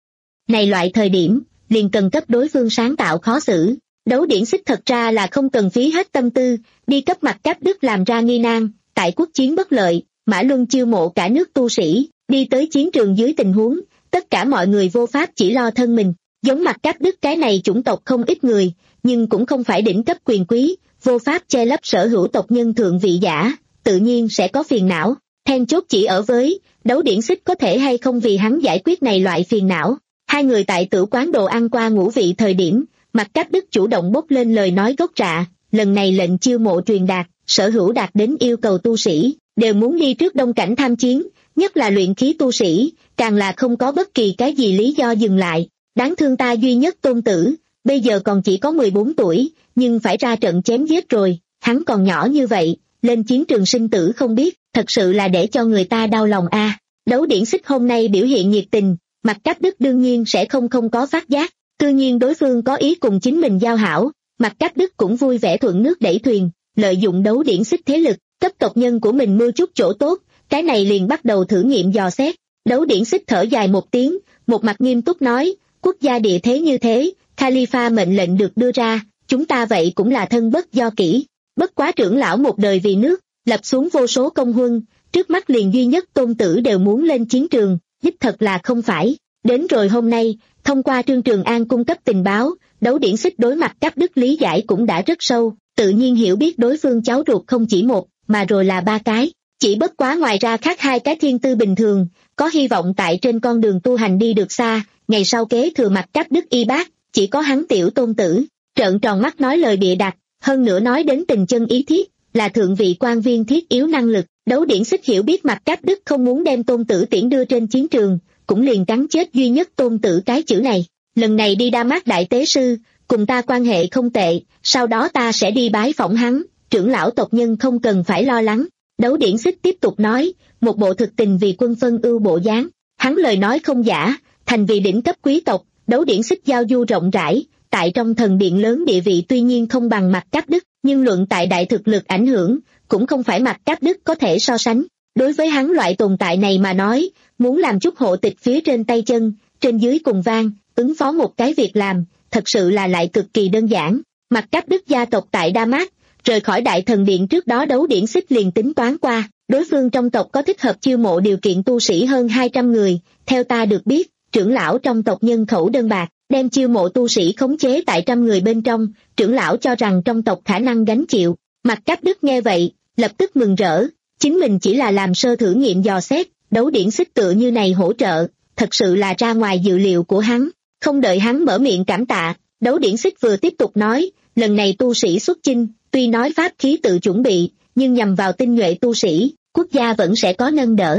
Này loại thời điểm, liền cần cấp đối phương sáng tạo khó xử. Đấu Điển Xích thật ra là không cần phí hết tâm tư, đi cấp Mặt Cáp Đức làm ra nghi nan, tại quốc chiến bất lợi, Mã Luân chiêu mộ cả nước tu sĩ, đi tới chiến trường dưới tình huống, tất cả mọi người vô pháp chỉ lo thân mình, giống Mặt Cáp Đức cái này chủng tộc không ít người, nhưng cũng không phải đỉnh cấp quyền quý, vô pháp che lấp sở hữu tộc nhân thượng vị giả, tự nhiên sẽ có phiền não, then chốt chỉ ở với, Đấu Điển Xích có thể hay không vì hắn giải quyết này loại phiền não. Hai người tại tử quán đồ ăn qua ngũ vị thời điểm, Mặt Cáp Đức chủ động bốc lên lời nói gốc rạ, lần này lệnh chiêu mộ truyền đạt, sở hữu đạt đến yêu cầu tu sĩ, đều muốn đi trước đông cảnh tham chiến, nhất là luyện khí tu sĩ, càng là không có bất kỳ cái gì lý do dừng lại. Đáng thương ta duy nhất tôn tử, bây giờ còn chỉ có mười bốn tuổi, nhưng phải ra trận chém giết rồi, hắn còn nhỏ như vậy, lên chiến trường sinh tử không biết, thật sự là để cho người ta đau lòng a. À. Đấu Điển Xích hôm nay biểu hiện nhiệt tình, Mặt Cáp Đức đương nhiên sẽ không không có phát giác, tự nhiên đối phương có ý cùng chính mình giao hảo, Mặt Cáp Đức cũng vui vẻ thuận nước đẩy thuyền, lợi dụng Đấu Điển Xích thế lực, cấp tộc nhân của mình mưu chút chỗ tốt, cái này liền bắt đầu thử nghiệm dò xét. Đấu Điển Xích thở dài một tiếng, một mặt nghiêm túc nói, quốc gia địa thế như thế, Khalifa mệnh lệnh được đưa ra, chúng ta vậy cũng là thân bất do kỹ, bất quá trưởng lão một đời vì nước, lập xuống vô số công huân, trước mắt liền duy nhất tôn tử đều muốn lên chiến trường, đích thật là không phải. Đến rồi hôm nay, thông qua Trương Trường An cung cấp tình báo, Đấu Điển Xích đối Mặt Cáp Đức lý giải cũng đã rất sâu, tự nhiên hiểu biết đối phương cháu ruột không chỉ một, mà rồi là ba cái, chỉ bất quá ngoài ra khác hai cái thiên tư bình thường, có hy vọng tại trên con đường tu hành đi được xa, ngày sau kế thừa Mặt Cáp Đức y bác, chỉ có hắn tiểu tôn tử, trợn tròn mắt nói lời bịa đặt, hơn nữa nói đến tình chân ý thiết, là thượng vị quan viên thiết yếu năng lực. Đấu Điển Xích hiểu biết Mặt Cáp Đức không muốn đem tôn tử tiễn đưa trên chiến trường, cũng liền cắn chết duy nhất tôn tử cái chữ này. Lần này đi Đa Mát đại tế sư, cùng ta quan hệ không tệ, sau đó ta sẽ đi bái phỏng hắn, trưởng lão tộc nhân không cần phải lo lắng. Đấu Điển Xích tiếp tục nói, một bộ thực tình vì quân phân ưu bộ dáng, hắn lời nói không giả, thành vì đỉnh cấp quý tộc, Đấu Điển Xích giao du rộng rãi, tại trong thần điện lớn địa vị tuy nhiên không bằng Mặt Cáp Đức, nhưng luận tại đại thực lực ảnh hưởng, cũng không phải Mặt Cáp Đức có thể so sánh. Đối với hắn loại tồn tại này mà nói, muốn làm chút hộ tịch phía trên tay chân, trên dưới cùng vang, ứng phó một cái việc làm, thật sự là lại cực kỳ đơn giản. Mặt Cáp Đức gia tộc tại Đa Mát, rời khỏi đại thần điện trước đó Đấu Điển Xích liền tính toán qua, đối phương trong tộc có thích hợp chiêu mộ điều kiện tu sĩ hơn hai trăm người, theo ta được biết, trưởng lão trong tộc nhân khẩu đơn bạc, đem chiêu mộ tu sĩ khống chế tại trăm người bên trong, trưởng lão cho rằng trong tộc khả năng gánh chịu. Mặt Cáp Đức nghe vậy, lập tức mừng rỡ, chính mình chỉ là làm sơ thử nghiệm dò xét, Đấu Điển Xích tựa như này hỗ trợ, thật sự là ra ngoài dự liệu của hắn. Không đợi hắn mở miệng cảm tạ, Đấu Điển Xích vừa tiếp tục nói, lần này tu sĩ xuất chinh, tuy nói pháp khí tự chuẩn bị, nhưng nhằm vào tinh nhuệ tu sĩ, quốc gia vẫn sẽ có nâng đỡ.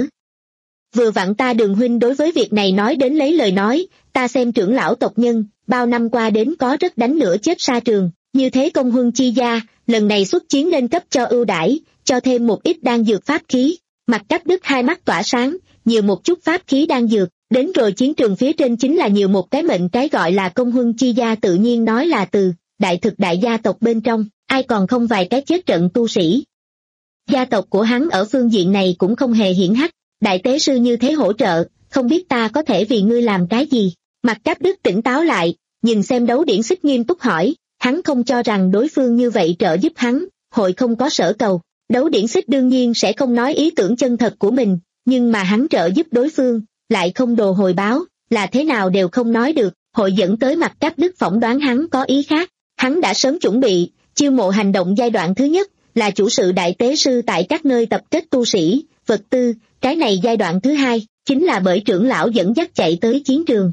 Vừa vặn ta Đường huynh đối với việc này nói đến lấy lời nói, ta xem trưởng lão tộc nhân, bao năm qua đến có rất đánh lửa chết sa trường, như thế công huân chi gia, lần này xuất chiến lên cấp cho ưu đãi, cho thêm một ít đan dược pháp khí. Mặt Cáp Đức hai mắt tỏa sáng, nhiều một chút pháp khí đan dược, đến rồi chiến trường phía trên chính là nhiều một cái mệnh cái gọi là công huân chi gia, tự nhiên nói là từ đại thực đại gia tộc bên trong, ai còn không vài cái chết trận tu sĩ. Gia tộc của hắn ở phương diện này cũng không hề hiển hách, đại tế sư như thế hỗ trợ, không biết ta có thể vì ngươi làm cái gì. Mặt Cáp Đức tỉnh táo lại, nhìn xem Đấu Điển Xích nghiêm túc hỏi, hắn không cho rằng đối phương như vậy trợ giúp hắn, hội không có sở cầu. Đấu Điển Xích đương nhiên sẽ không nói ý tưởng chân thật của mình, nhưng mà hắn trợ giúp đối phương, lại không đồ hồi báo, là thế nào đều không nói được, hội dẫn tới Mặt Cáp Đức phỏng đoán hắn có ý khác. Hắn đã sớm chuẩn bị, chiêu mộ hành động giai đoạn thứ nhất, là chủ sự đại tế sư tại các nơi tập kết tu sĩ, vật tư, cái này giai đoạn thứ hai, chính là bởi trưởng lão dẫn dắt chạy tới chiến trường.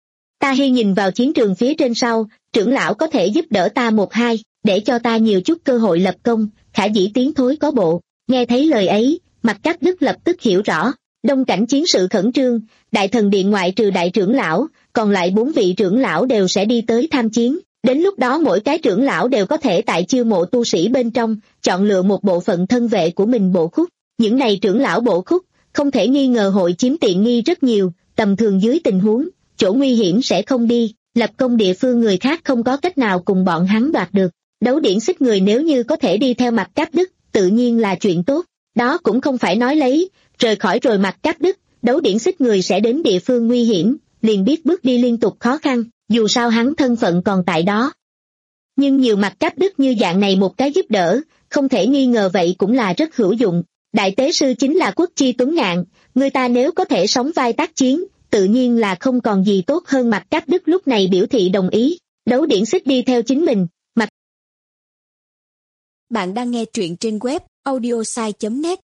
Ta hy nhìn vào chiến trường phía trên sau, trưởng lão có thể giúp đỡ ta một hai, để cho ta nhiều chút cơ hội lập công, khả dĩ tiến thối có bộ. Nghe thấy lời ấy, Mặt Cáp Đức lập tức hiểu rõ, đông cảnh chiến sự khẩn trương, đại thần điện ngoại trừ đại trưởng lão, còn lại bốn vị trưởng lão đều sẽ đi tới tham chiến, Đến lúc đó mỗi cái trưởng lão đều có thể tại chiêu mộ tu sĩ bên trong, chọn lựa một bộ phận thân vệ của mình bộ khúc. Những này trưởng lão bộ khúc, không thể nghi ngờ hội chiếm tiện nghi rất nhiều, tầm thường dưới tình huống, chỗ nguy hiểm sẽ không đi, lập công địa phương người khác không có cách nào cùng bọn hắn đoạt được. Đấu điển xích người nếu như có thể đi theo Mặc Cáp Đức, tự nhiên là chuyện tốt, đó cũng không phải nói lấy, rời khỏi rồi Mặc Cáp Đức, đấu điển xích người sẽ đến địa phương nguy hiểm, liền biết bước đi liên tục khó khăn, dù sao hắn thân phận còn tại đó. Nhưng nhiều Mặc Cáp Đức như dạng này một cái giúp đỡ, không thể nghi ngờ vậy cũng là rất hữu dụng. Đại tế sư chính là quốc chi tuấn ngạn, người ta nếu có thể sóng vai tác chiến, tự nhiên là không còn gì tốt hơn. Mặc Cáp Đức lúc này biểu thị đồng ý, đấu điển xích đi theo chính mình. Mặc Bạn đang nghe truyện trên web audiosai chấm net.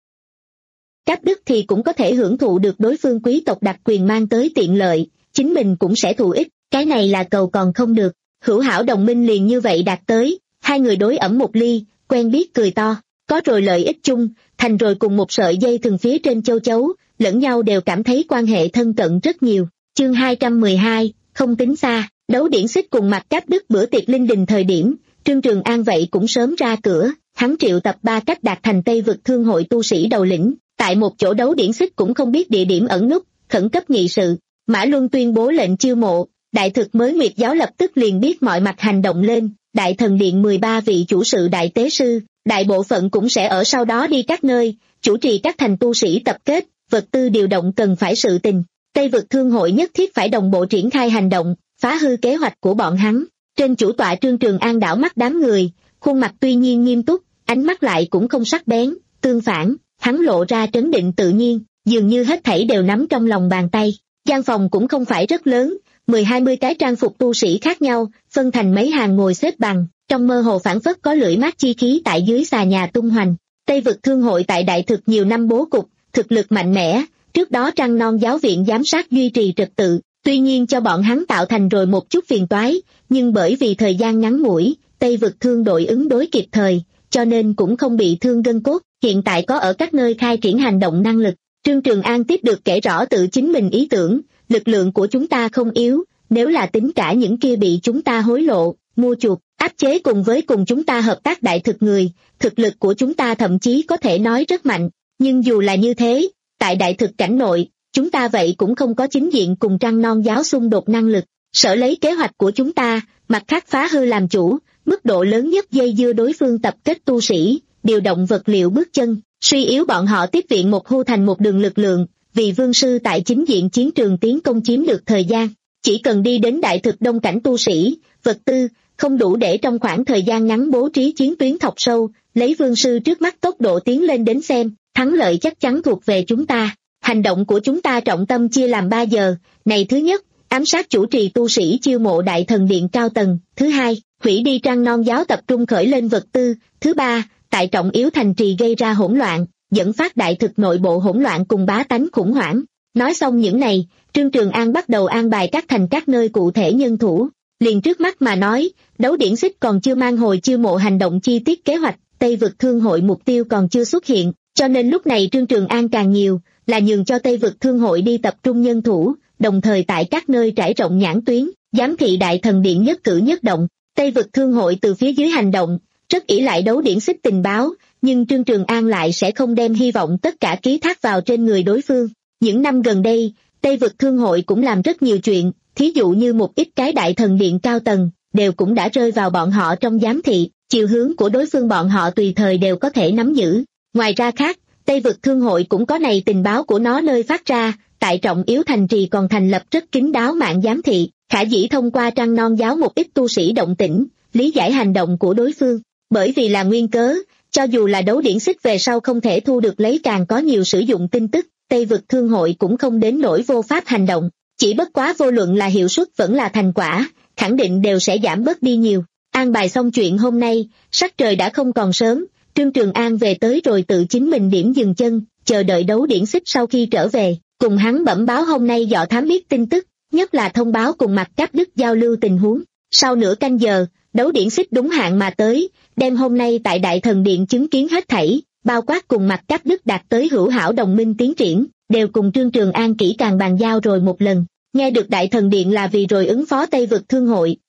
Cáp Đức thì cũng có thể hưởng thụ được đối phương quý tộc đặc quyền mang tới tiện lợi, chính mình cũng sẽ thụ ích, cái này là cầu còn không được. Hữu hảo đồng minh liền như vậy đạt tới, hai người đối ẩm một ly, quen biết cười to, có rồi lợi ích chung, thành rồi cùng một sợi dây thừng phía trên châu chấu, lẫn nhau đều cảm thấy quan hệ thân cận rất nhiều. Chương hai trăm mười hai, không tính xa, đấu điển xích cùng Mặc Cáp Đức bữa tiệc linh đình thời điểm, Trương Trường An vậy cũng sớm ra cửa, hắn triệu tập ba cách đạt thành Tây vực thương hội tu sĩ đầu lĩnh, tại một chỗ đấu điển xích cũng không biết địa điểm ẩn núp, khẩn cấp nghị sự. Mã Luân tuyên bố lệnh chiêu mộ, đại thực mới Nguyệt giáo lập tức liền biết mọi mặt hành động lên, đại thần điện mười ba vị chủ sự đại tế sư, đại bộ phận cũng sẽ ở sau đó đi các nơi, chủ trì các thành tu sĩ tập kết, vật tư điều động cần phải sự tình. Tây vực thương hội nhất thiết phải đồng bộ triển khai hành động, phá hư kế hoạch của bọn hắn. Trên chủ tọa Trương Trường An đảo mắt đám người, khuôn mặt tuy nhiên nghiêm túc, ánh mắt lại cũng không sắc bén, tương phản, hắn lộ ra trấn định tự nhiên, dường như hết thảy đều nắm trong lòng bàn tay. Gian phòng cũng không phải rất lớn, mười hai mươi cái trang phục tu sĩ khác nhau, phân thành mấy hàng ngồi xếp bằng, trong mơ hồ phảng phất có lưỡi mát chi khí tại dưới xà nhà tung hoành. Tây vực thương hội tại đại thực nhiều năm bố cục, thực lực mạnh mẽ, trước đó Trăng Non giáo viện giám sát duy trì trật tự, tuy nhiên cho bọn hắn tạo thành rồi một chút phiền toái, nhưng bởi vì thời gian ngắn ngủi, Tây vực thương đội ứng đối kịp thời, cho nên cũng không bị thương gân cốt, hiện tại có ở các nơi khai triển hành động năng lực. Trương Trường An tiếp được kể rõ tự chính mình ý tưởng, lực lượng của chúng ta không yếu, nếu là tính cả những kia bị chúng ta hối lộ, mua chuộc, áp chế cùng với cùng chúng ta hợp tác đại thực người, thực lực của chúng ta thậm chí có thể nói rất mạnh, nhưng dù là như thế, tại đại thực cảnh nội, chúng ta vậy cũng không có chính diện cùng Trăng Non giáo xung đột năng lực, sở lấy kế hoạch của chúng ta, mặt khác phá hư làm chủ, mức độ lớn nhất dây dưa đối phương tập kết tu sĩ, điều động vật liệu bước chân, suy yếu bọn họ tiếp viện một hưu thành một đường lực lượng, vì vương sư tại chính diện chiến trường tiến công chiếm được thời gian, chỉ cần đi đến đại thực đông cảnh tu sĩ, vật tư, không đủ để trong khoảng thời gian ngắn bố trí chiến tuyến thọc sâu, lấy vương sư trước mắt tốc độ tiến lên đến xem, thắng lợi chắc chắn thuộc về chúng ta. Hành động của chúng ta trọng tâm chia làm ba giờ, này thứ nhất, ám sát chủ trì tu sĩ chiêu mộ đại thần điện cao tầng, thứ hai, hủy đi Trăng Non giáo tập trung khởi lên vật tư, thứ ba, tại trọng yếu thành trì gây ra hỗn loạn, dẫn phát đại thực nội bộ hỗn loạn cùng bá tánh khủng hoảng. Nói xong những này, Trương Trường An bắt đầu an bài các thành các nơi cụ thể nhân thủ, liền trước mắt mà nói, đấu điển xích còn chưa mang hồi chiêu mộ hành động chi tiết kế hoạch, Tây vực thương hội mục tiêu còn chưa xuất hiện, cho nên lúc này Trương Trường An càng nhiều, là nhường cho Tây vực thương hội đi tập trung nhân thủ, đồng thời tại các nơi trải rộng nhãn tuyến, giám thị đại thần điện nhất cử nhất động. Tây vực thương hội từ phía dưới hành động, rất ỷ lại đấu điển xích tình báo, nhưng Trương Trường An lại sẽ không đem hy vọng tất cả ký thác vào trên người đối phương. Những năm gần đây, Tây vực thương hội cũng làm rất nhiều chuyện, thí dụ như một ít cái đại thần điện cao tầng, đều cũng đã rơi vào bọn họ trong giám thị, chiều hướng của đối phương bọn họ tùy thời đều có thể nắm giữ. Ngoài ra khác, Tây vực thương hội cũng có này tình báo của nó nơi phát ra, tại trọng yếu thành trì còn thành lập rất kín đáo mạng giám thị, khả dĩ thông qua Trăng Non giáo một ít tu sĩ động tĩnh, lý giải hành động của đối phương. Bởi vì là nguyên cớ, cho dù là đấu điển xích về sau không thể thu được lấy càng có nhiều sử dụng tin tức, Tây vực thương hội cũng không đến nỗi vô pháp hành động, chỉ bất quá vô luận là hiệu suất vẫn là thành quả, khẳng định đều sẽ giảm bớt đi nhiều. An bài xong chuyện hôm nay, sắc trời đã không còn sớm, Trương Trường An về tới rồi tự chính mình điểm dừng chân, chờ đợi đấu điển xích sau khi trở về, cùng hắn bẩm báo hôm nay dò thám biết tin tức, nhất là thông báo cùng Mặc Cáp Đức giao lưu tình huống. Sau nửa canh giờ, đấu điển xích đúng hạn mà tới, đem hôm nay tại Đại Thần Điện chứng kiến hết thảy, bao quát cùng Mặc Cáp Đức đạt tới hữu hảo đồng minh tiến triển, đều cùng Trương Trường An kỹ càng bàn giao rồi một lần. Nghe được Đại Thần Điện là vì rồi ứng phó Tây vực thương hội,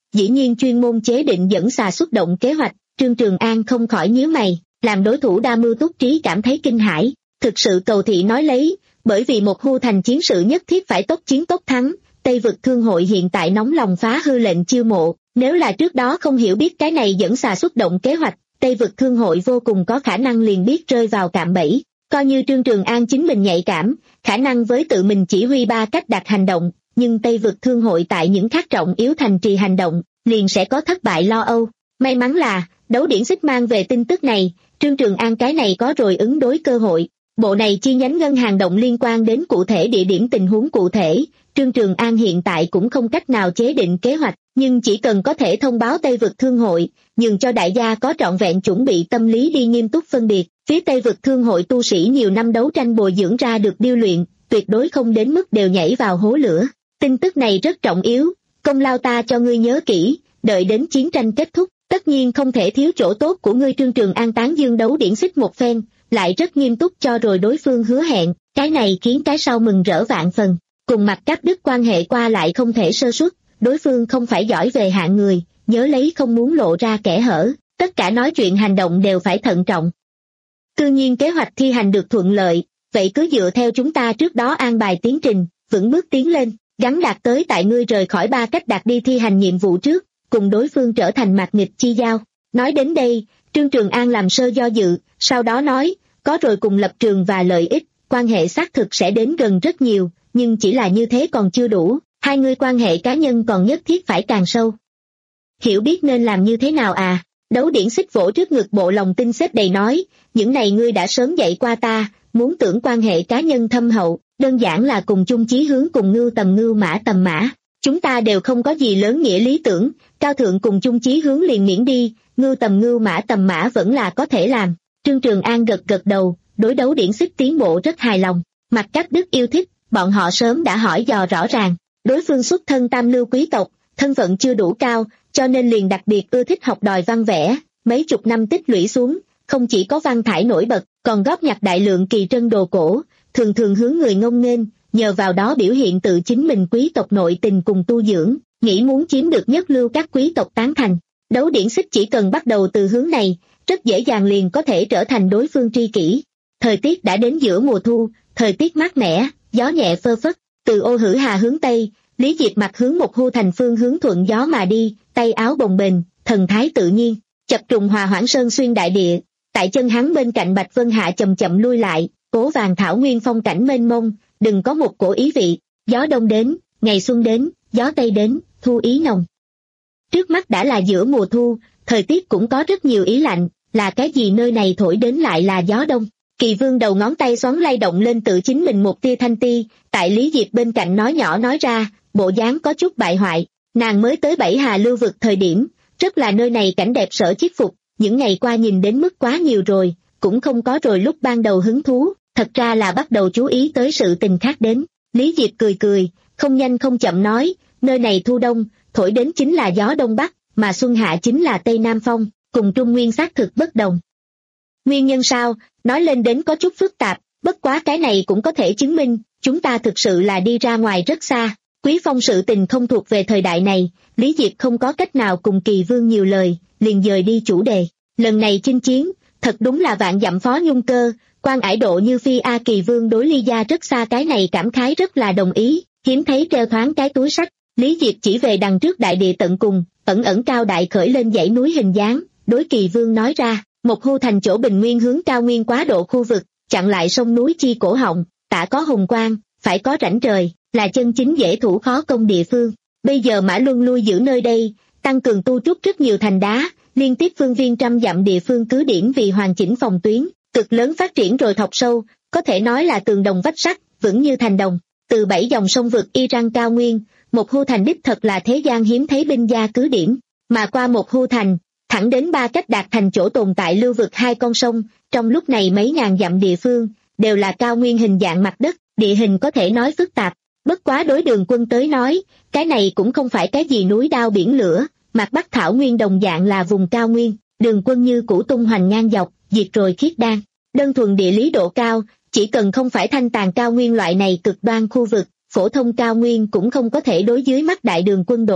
dĩ nhiên chuyên môn chế định dẫn xà xuất động kế hoạch. Trương Trường An không khỏi nhíu mày, làm đối thủ đa mưu túc trí cảm thấy kinh hãi. Thực sự cầu thị nói lấy, bởi vì một hưu thành chiến sự nhất thiết phải tốc chiến tốc thắng. Tây vực thương hội hiện tại nóng lòng phá hư lệnh chiêu mộ, nếu là trước đó không hiểu biết cái này dẫn xà xuất động kế hoạch, Tây vực thương hội vô cùng có khả năng liền biết rơi vào cạm bẫy. Coi như Trương Trường An chính mình nhạy cảm, khả năng với tự mình chỉ huy ba cách đặt hành động, nhưng Tây vực thương hội tại những khác trọng yếu thành trì hành động, liền sẽ có thất bại lo âu. May mắn là, đấu điển xích mang về tin tức này, Trương Trường An cái này có rồi ứng đối cơ hội. Bộ này chi nhánh ngân hàng động liên quan đến cụ thể địa điểm tình huống cụ thể, Trương Trường An hiện tại cũng không cách nào chế định kế hoạch, nhưng chỉ cần có thể thông báo Tây vực thương hội, nhường cho đại gia có trọn vẹn chuẩn bị tâm lý đi nghiêm túc phân biệt, phía Tây vực thương hội tu sĩ nhiều năm đấu tranh bồi dưỡng ra được điêu luyện, tuyệt đối không đến mức đều nhảy vào hố lửa. Tin tức này rất trọng yếu, công lao ta cho ngươi nhớ kỹ, đợi đến chiến tranh kết thúc, tất nhiên không thể thiếu chỗ tốt của ngươi. Trương Trường An tán dương đấu điển xích một phen, lại rất nghiêm túc cho rồi đối phương hứa hẹn, cái này khiến cái sau mừng rỡ vạn phần. Cùng mặt cắt đứt quan hệ qua lại không thể sơ suất, đối phương không phải giỏi về hạng người, nhớ lấy không muốn lộ ra kẽ hở, tất cả nói chuyện hành động đều phải thận trọng. Tự nhiên kế hoạch thi hành được thuận lợi, vậy cứ dựa theo chúng ta trước đó an bài tiến trình, vững bước tiến lên, gắn đạt tới tại ngươi rời khỏi ba cách đạt đi thi hành nhiệm vụ trước, cùng đối phương trở thành mạc nghịch chi giao. Nói đến đây, Trương Trường An làm sơ do dự, sau đó nói, có rồi cùng lập trường và lợi ích, quan hệ xác thực sẽ đến gần rất nhiều, nhưng chỉ là như thế còn chưa đủ, hai người quan hệ cá nhân còn nhất thiết phải càng sâu. Hiểu biết nên làm như thế nào à? Đấu điển xích vỗ trước ngực bộ lòng tin xếp đầy nói, những này ngươi đã sớm dạy qua ta, muốn tưởng quan hệ cá nhân thâm hậu, đơn giản là cùng chung chí hướng, cùng ngưu tầm ngưu mã tầm mã. Chúng ta đều không có gì lớn nghĩa lý tưởng, cao thượng cùng chung chí hướng liền miễn đi, ngưu tầm ngưu mã tầm mã vẫn là có thể làm. Trương Trường An gật gật đầu, đối đấu điển xích tiến bộ rất hài lòng. Mặt Cát Đức yêu thích, bọn họ sớm đã hỏi dò rõ ràng, đối phương xuất thân tam lưu quý tộc, thân phận chưa đủ cao, cho nên liền đặc biệt ưa thích học đòi văn vẽ, mấy chục năm tích lũy xuống, không chỉ có văn thải nổi bật, còn góp nhặt đại lượng kỳ trân đồ cổ, thường thường hướng người ngông nghênh, nhờ vào đó biểu hiện tự chính mình quý tộc nội tình cùng tu dưỡng, nghĩ muốn chiếm được nhất lưu các quý tộc tán thành. Đấu điển xích chỉ cần bắt đầu từ hướng này, rất dễ dàng liền có thể trở thành đối phương tri kỷ. Thời tiết đã đến giữa mùa thu, thời tiết mát mẻ, gió nhẹ phơ phất, từ Ô Hử Hà hướng tây, Lý Diệp mặt hướng một hưu thành phương hướng thuận gió mà đi, tay áo bồng bềnh, thần thái tự nhiên, chập trùng hòa hoãn sơn xuyên đại địa. Tại chân hắn bên cạnh Bạch Vân Hạ chậm chậm lui lại, cố vàng thảo nguyên phong cảnh mênh mông, đừng có một cổ ý vị, gió đông đến, ngày xuân đến, gió tây đến, thu ý nồng. Trước mắt đã là giữa mùa thu, thời tiết cũng có rất nhiều ý lạnh, là cái gì nơi này thổi đến lại là gió đông. Kỳ Vương đầu ngón tay xoắn lay động lên tự chính mình một tia thanh ti, tại Lý Diệp bên cạnh nói nhỏ nói ra, bộ dáng có chút bại hoại, nàng mới tới Bảy Hà lưu vực thời điểm, rất là nơi này cảnh đẹp sở chiết phục, những ngày qua nhìn đến mức quá nhiều rồi, cũng không có rồi lúc ban đầu hứng thú, thật ra là bắt đầu chú ý tới sự tình khác đến. Lý Diệp cười cười, không nhanh không chậm nói, nơi này thu đông, thổi đến chính là gió đông bắc, mà xuân hạ chính là tây nam phong, cùng Trung Nguyên xác thực bất đồng. Nguyên nhân sao, nói lên đến có chút phức tạp, bất quá cái này cũng có thể chứng minh, chúng ta thực sự là đi ra ngoài rất xa. Quý phong sự tình không thuộc về thời đại này, Lý Diệp không có cách nào cùng Kỳ Vương nhiều lời, liền dời đi chủ đề. Lần này chinh chiến, thật đúng là vạn dặm phó nhung cơ, quan ải độ như phi a. Kỳ Vương đối Ly gia rất xa, cái này cảm khái rất là đồng ý, hiếm thấy treo thoáng cái túi sách. Lý Diệp chỉ về đằng trước đại địa tận cùng, ẩn ẩn cao đại khởi lên dãy núi hình dáng, đối Kỳ Vương nói ra, một hưu thành chỗ bình nguyên hướng cao nguyên quá độ khu vực, chặn lại sông núi chi cổ họng, tả có hùng quang, phải có rãnh trời, là chân chính dễ thủ khó công địa phương. Bây giờ Mã Luân lui giữ nơi đây, tăng cường tu trúc rất nhiều thành đá, liên tiếp phương viên trăm dặm địa phương cứ điểm vì hoàn chỉnh phòng tuyến, cực lớn phát triển rồi thọc sâu, có thể nói là tường đồng vách sắt, vững như thành đồng. Từ bảy dòng sông vực y răng cao nguyên, một hưu thành đích thật là thế gian hiếm thấy binh gia cứ điểm, mà qua một hưu thành, thẳng đến ba cách đạt thành chỗ tồn tại lưu vực hai con sông, trong lúc này mấy ngàn dặm địa phương, đều là cao nguyên hình dạng mặt đất, địa hình có thể nói phức tạp. Bất quá đối Đường Quân tới nói, cái này cũng không phải cái gì núi đao biển lửa, mặt Bắc thảo nguyên đồng dạng là vùng cao nguyên, Đường Quân như củ tung hoành ngang dọc, diệt rồi khiết đan. Đơn thuần địa lý độ cao, chỉ cần không phải thanh tàn cao nguyên loại này cực đoan khu vực, phổ thông cao nguyên cũng không có thể đối dưới mắt đại Đường Quân đội,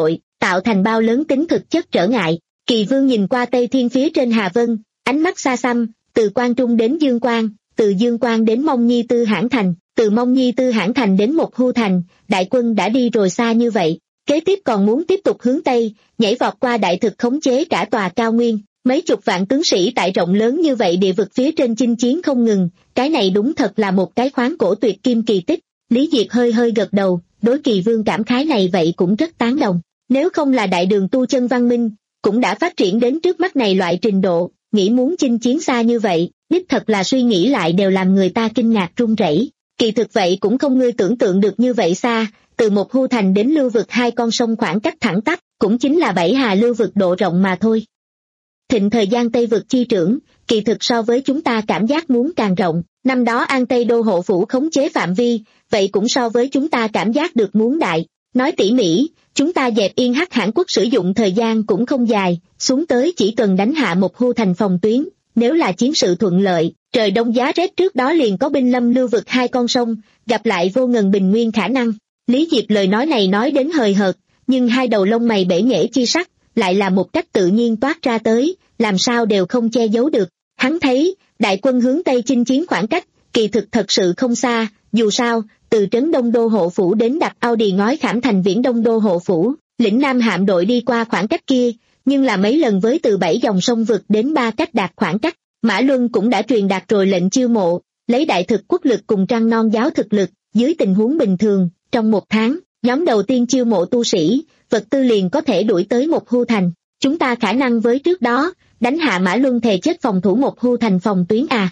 tạo thành bao lớn tính thực chất trở ngại. Kỳ Vương nhìn qua Tây Thiên phía trên Hà Vân, ánh mắt xa xăm, từ Quan Trung đến Dương Quang, từ Dương Quang đến Mông Nhi Tư Hãn Thành, từ Mông Nhi Tư Hãn Thành đến Một Hu Thành, đại quân đã đi rồi xa như vậy, kế tiếp còn muốn tiếp tục hướng Tây, nhảy vọt qua đại thực khống chế cả tòa cao nguyên, mấy chục vạn tướng sĩ tại rộng lớn như vậy địa vực phía trên chinh chiến không ngừng, cái này đúng thật là một cái khoáng cổ tuyệt kim kỳ tích. Lý Diệp hơi hơi gật đầu, đối Kỳ Vương cảm khái này vậy cũng rất tán đồng, nếu không là đại đường tu chân văn minh, cũng đã phát triển đến trước mắt này loại trình độ, nghĩ muốn chinh chiến xa như vậy, đích thật là suy nghĩ lại đều làm người ta kinh ngạc run rẩy. Kỳ thực vậy cũng không ngươi tưởng tượng được như vậy xa, từ Một Hu Thành đến lưu vực hai con sông khoảng cách thẳng tắp, cũng chính là bảy hà lưu vực độ rộng mà thôi. Thịnh thời gian Tây vực chi trưởng, kỳ thực so với chúng ta cảm giác muốn càng rộng, năm đó An Tây Đô hộ phủ khống chế phạm vi, vậy cũng so với chúng ta cảm giác được muốn đại. Nói tỉ mỉ, chúng ta dẹp yên Hắc Hãn quốc sử dụng thời gian cũng không dài, xuống tới chỉ cần đánh hạ Một Hu Thành phòng tuyến, nếu là chiến sự thuận lợi, trời đông giá rét trước đó liền có binh lâm lưu vực hai con sông, gặp lại vô ngần bình nguyên khả năng. Lý Diệp lời nói này nói đến hời hợt, nhưng hai đầu lông mày bể nhễ chi sắc, lại là một cách tự nhiên toát ra tới, làm sao đều không che giấu được. Hắn thấy, đại quân hướng Tây chinh chiến khoảng cách, kỳ thực thật sự không xa, dù sao, từ trấn Đông Đô hộ phủ đến đặt ao đì ngói Khảm Thành Viễn Đông Đô hộ phủ, lĩnh Nam hạm đội đi qua khoảng cách kia, nhưng là mấy lần với từ bảy dòng sông vực đến ba cách đạt khoảng cách, Mã Luân cũng đã truyền đạt rồi lệnh chiêu mộ, lấy đại thực quốc lực cùng Trăng Non giáo thực lực, dưới tình huống bình thường, trong một tháng, nhóm đầu tiên chiêu mộ tu sĩ, vật tư liền có thể đuổi tới Một Hu Thành, chúng ta khả năng với trước đó, đánh hạ Mã Luân thề chết phòng thủ Một Hu Thành phòng tuyến à.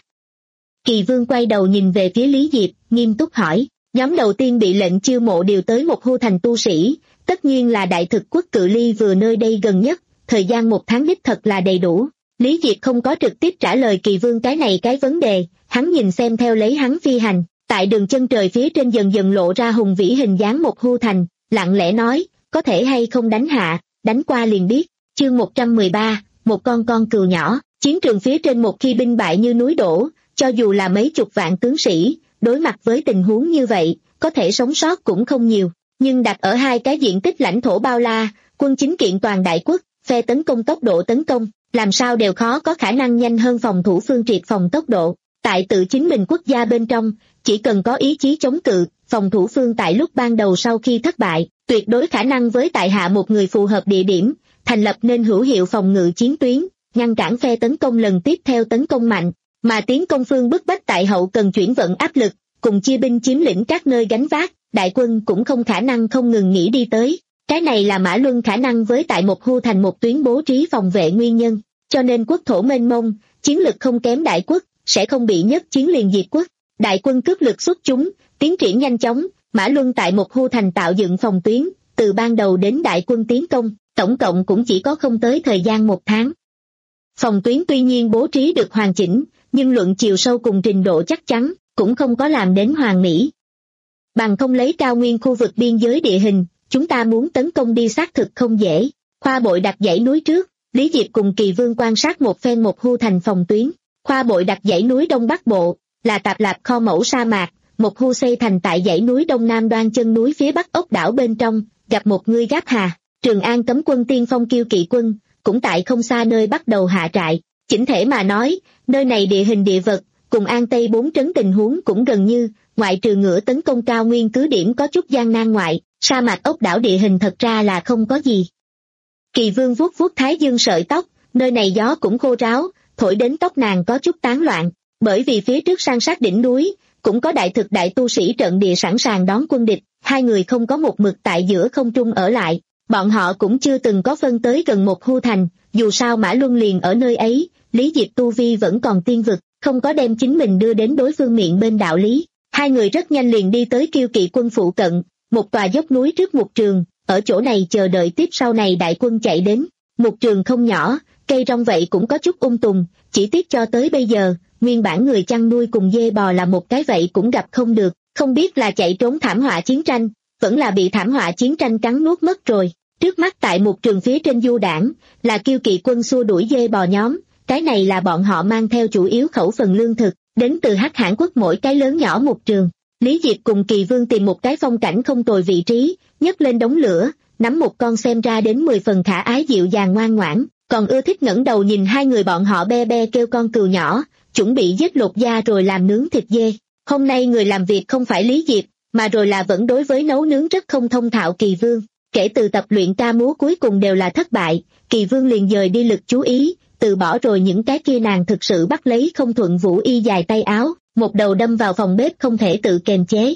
Kỳ Vương quay đầu nhìn về phía Lý Diệp, nghiêm túc hỏi, nhóm đầu tiên bị lệnh chiêu mộ điều tới Một Hu Thành tu sĩ, tất nhiên là đại thực quốc cự ly vừa nơi đây gần nhất, thời gian một tháng đích thật là đầy đủ. Lý Diệp không có trực tiếp trả lời Kỳ Vương cái này cái vấn đề, hắn nhìn xem theo lấy hắn phi hành, tại đường chân trời phía trên dần dần lộ ra hùng vĩ hình dáng Một Hu Thành, lặng lẽ nói, có thể hay không đánh hạ, đánh qua liền biết. Chương một trăm mười ba, một con con cừu nhỏ, chiến trường phía trên một khi binh bại như núi đổ, cho dù là mấy chục vạn tướng sĩ, đối mặt với tình huống như vậy, có thể sống sót cũng không nhiều, nhưng đặt ở hai cái diện tích lãnh thổ bao la, quân chính kiện toàn đại quốc, phe tấn công tốc độ tấn công, làm sao đều khó có khả năng nhanh hơn phòng thủ phương triệt phòng tốc độ. Tại tự chính mình quốc gia bên trong, chỉ cần có ý chí chống cự, phòng thủ phương tại lúc ban đầu sau khi thất bại, tuyệt đối khả năng với tại hạ một người phù hợp địa điểm, thành lập nên hữu hiệu phòng ngự chiến tuyến, ngăn cản phe tấn công lần tiếp theo tấn công mạnh, mà tiến công phương bức bách tại hậu cần chuyển vận áp lực, cùng chia binh chiếm lĩnh các nơi gánh vác, đại quân cũng không khả năng không ngừng nghỉ đi tới. Cái này là Mã Luân khả năng với tại Một Hu Thành một tuyến bố trí phòng vệ nguyên nhân, cho nên quốc thổ mênh mông, chiến lực không kém đại quốc, sẽ không bị nhất chiến liền diệt quốc. Đại quân cước lực xuất chúng, tiến triển nhanh chóng, Mã Luân tại Một Hu Thành tạo dựng phòng tuyến, từ ban đầu đến đại quân tiến công, tổng cộng cũng chỉ có không tới thời gian một tháng. Phòng tuyến tuy nhiên bố trí được hoàn chỉnh, nhưng luận chiều sâu cùng trình độ chắc chắn, cũng không có làm đến hoàn mỹ. Bằng không lấy cao nguyên khu vực biên giới địa hình, chúng ta muốn tấn công đi xác thực không dễ. Khoa bội đặt dãy núi trước, Lý Diệp cùng Kỳ Vương quan sát một phen Một Hu Thành phòng tuyến. Khoa bội đặt dãy núi Đông Bắc Bộ, là tạp lạp kho mẫu sa mạc, Một Hu xây thành tại dãy núi Đông Nam đoan chân núi phía Bắc ốc đảo bên trong, gặp một ngươi gáp hà. Trường An cấm quân tiên phong kiêu kỵ quân, cũng tại không xa nơi bắt đầu hạ trại. Chỉnh thể mà nói, nơi này địa hình địa vật, cùng An Tây bốn trấn tình huống cũng gần như, ngoại trừ ngựa tấn công cao nguyên cứ điểm có chút gian nan ngoại, sa mạc ốc đảo địa hình thật ra là không có gì. Kỳ Vương vuốt vuốt thái dương sợi tóc, nơi này gió cũng khô ráo, thổi đến tóc nàng có chút tán loạn, bởi vì phía trước san sát đỉnh núi, cũng có đại thực đại tu sĩ trận địa sẵn sàng đón quân địch, hai người không có một mực tại giữa không trung ở lại, bọn họ cũng chưa từng có phân tới gần Một Hu Thành, dù sao Mã Luân liền ở nơi ấy, Lý Diệp tu vi vẫn còn tiên vực, không có đem chính mình đưa đến đối phương miệng bên đạo lý. Hai người rất nhanh liền đi tới kiêu kỵ quân phụ cận, một tòa dốc núi trước mục trường, ở chỗ này chờ đợi tiếp sau này đại quân chạy đến. Mục trường không nhỏ, cây rong vậy cũng có chút ung tùng, chỉ tiếc cho tới bây giờ, nguyên bản người chăn nuôi cùng dê bò là một cái vậy cũng gặp không được, không biết là chạy trốn thảm họa chiến tranh, vẫn là bị thảm họa chiến tranh cắn nuốt mất rồi. Trước mắt tại mục trường phía trên du đảng, là kiêu kỵ quân xua đuổi dê bò nhóm, cái này là bọn họ mang theo chủ yếu khẩu phần lương thực, đến từ Hắc Hãn quốc mỗi cái lớn nhỏ mục trường. Lý Diệp cùng Kỳ Vương tìm một cái phong cảnh không tồi vị trí, nhấc lên đống lửa, nắm một con xem ra đến mười phần khả ái dịu dàng ngoan ngoãn, còn ưa thích ngẩng đầu nhìn hai người bọn họ be be kêu con cừu nhỏ, chuẩn bị giết lột da rồi làm nướng thịt dê. Hôm nay người làm việc không phải Lý Diệp, mà rồi là vẫn đối với nấu nướng rất không thông thạo Kỳ Vương. Kể từ tập luyện ca múa cuối cùng đều là thất bại, Kỳ Vương liền dời đi lực chú ý, từ bỏ rồi những cái kia nàng thực sự bắt lấy không thuận vũ y dài tay áo, một đầu đâm vào phòng bếp không thể tự kềm chế.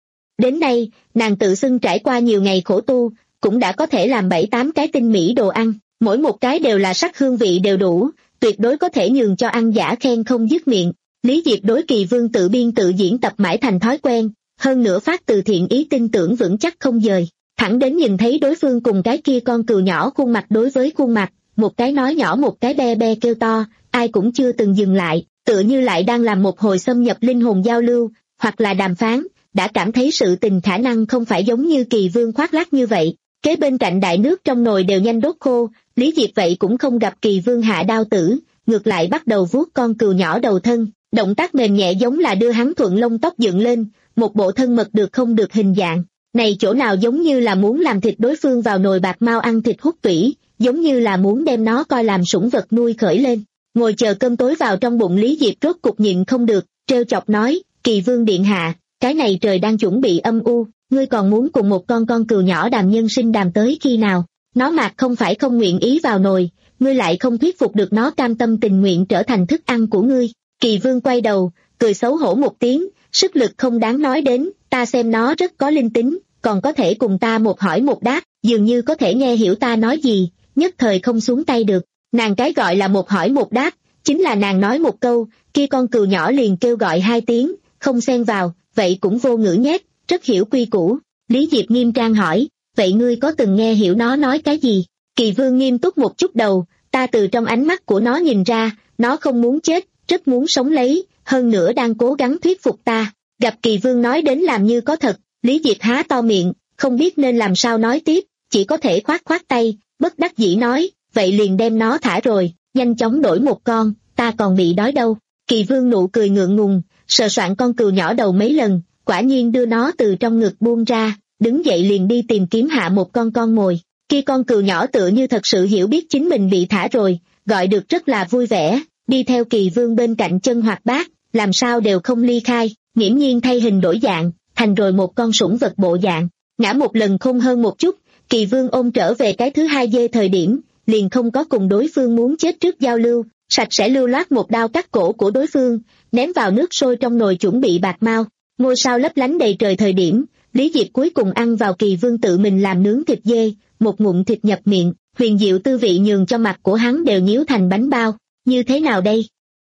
Đến nay, nàng tự xưng trải qua nhiều ngày khổ tu, cũng đã có thể làm bảy tám cái tinh mỹ đồ ăn, mỗi một cái đều là sắc hương vị đều đủ, tuyệt đối có thể nhường cho ăn giả khen không dứt miệng. Lý Diệp đối Kỳ Vương tự biên tự diễn tập mãi thành thói quen, hơn nữa phát từ thiện ý tin tưởng vững chắc không dời, thẳng đến nhìn thấy đối phương cùng cái kia con cừu nhỏ khuôn mặt đối với khuôn mặt, một cái nói nhỏ một cái be be kêu to, ai cũng chưa từng dừng lại, tựa như lại đang làm một hồi xâm nhập linh hồn giao lưu, hoặc là đàm phán, đã cảm thấy sự tình khả năng không phải giống như Kỳ Vương khoác lác như vậy. Kế bên cạnh đại nước trong nồi đều nhanh đốt khô, Lý Diệp vậy cũng không gặp Kỳ Vương hạ đao tử, ngược lại bắt đầu vuốt con cừu nhỏ đầu thân, động tác mềm nhẹ giống là đưa hắn thuận lông tóc dựng lên, một bộ thân mật được không được hình dạng. Này chỗ nào giống như là muốn làm thịt đối phương vào nồi bạc mau ăn thịt hút tủy, giống như là muốn đem nó coi làm sủng vật nuôi khởi lên. Ngồi chờ cơm tối vào trong bụng Lý Diệp rốt cục nhịn không được, trêu chọc nói, Kỳ Vương điện hạ, cái này trời đang chuẩn bị âm u, ngươi còn muốn cùng một con con cừu nhỏ đàm nhân sinh đàm tới khi nào? Nó mạc không phải không nguyện ý vào nồi, ngươi lại không thuyết phục được nó cam tâm tình nguyện trở thành thức ăn của ngươi. Kỳ Vương quay đầu, cười xấu hổ một tiếng, sức lực không đáng nói đến, ta xem nó rất có linh tính, còn có thể cùng ta một hỏi một đáp, dường như có thể nghe hiểu ta nói gì, nhất thời không xuống tay được. Nàng cái gọi là một hỏi một đáp, chính là nàng nói một câu, kia con cừu nhỏ liền kêu gọi hai tiếng, không xen vào, vậy cũng vô ngữ nhét, rất hiểu quy củ. Lý Diệp nghiêm trang hỏi, vậy ngươi có từng nghe hiểu nó nói cái gì? Kỳ Vương nghiêm túc một chút đầu, ta từ trong ánh mắt của nó nhìn ra, nó không muốn chết, rất muốn sống lấy, hơn nữa đang cố gắng thuyết phục ta. Gặp Kỳ Vương nói đến làm như có thật, Lý Diệp há to miệng, không biết nên làm sao nói tiếp, chỉ có thể khoát khoát tay, bất đắc dĩ nói, vậy liền đem nó thả rồi, nhanh chóng đổi một con, ta còn bị đói đâu. Kỳ Vương nụ cười ngượng ngùng, sờ soạn con cừu nhỏ đầu mấy lần, quả nhiên đưa nó từ trong ngực buông ra, đứng dậy liền đi tìm kiếm hạ một con con mồi. Khi con cừu nhỏ tựa như thật sự hiểu biết chính mình bị thả rồi, gọi được rất là vui vẻ, đi theo Kỳ Vương bên cạnh chân hoạt bát, làm sao đều không ly khai, nghiễm nhiên thay hình đổi dạng, thành rồi một con sủng vật bộ dạng. Ngã một lần không hơn một chút, Kỳ Vương ôm trở về cái thứ hai dê thời điểm, liền không có cùng đối phương muốn chết trước giao lưu, sạch sẽ lưu loát một đao cắt cổ của đối phương, ném vào nước sôi trong nồi chuẩn bị bạc mau. Ngôi sao lấp lánh đầy trời thời điểm, Lý Diệp cuối cùng ăn vào Kỳ Vương tự mình làm nướng thịt dê, một ngụm thịt nhập miệng, huyền diệu tư vị nhường cho mặt của hắn đều nhíu thành bánh bao. Như thế nào đây?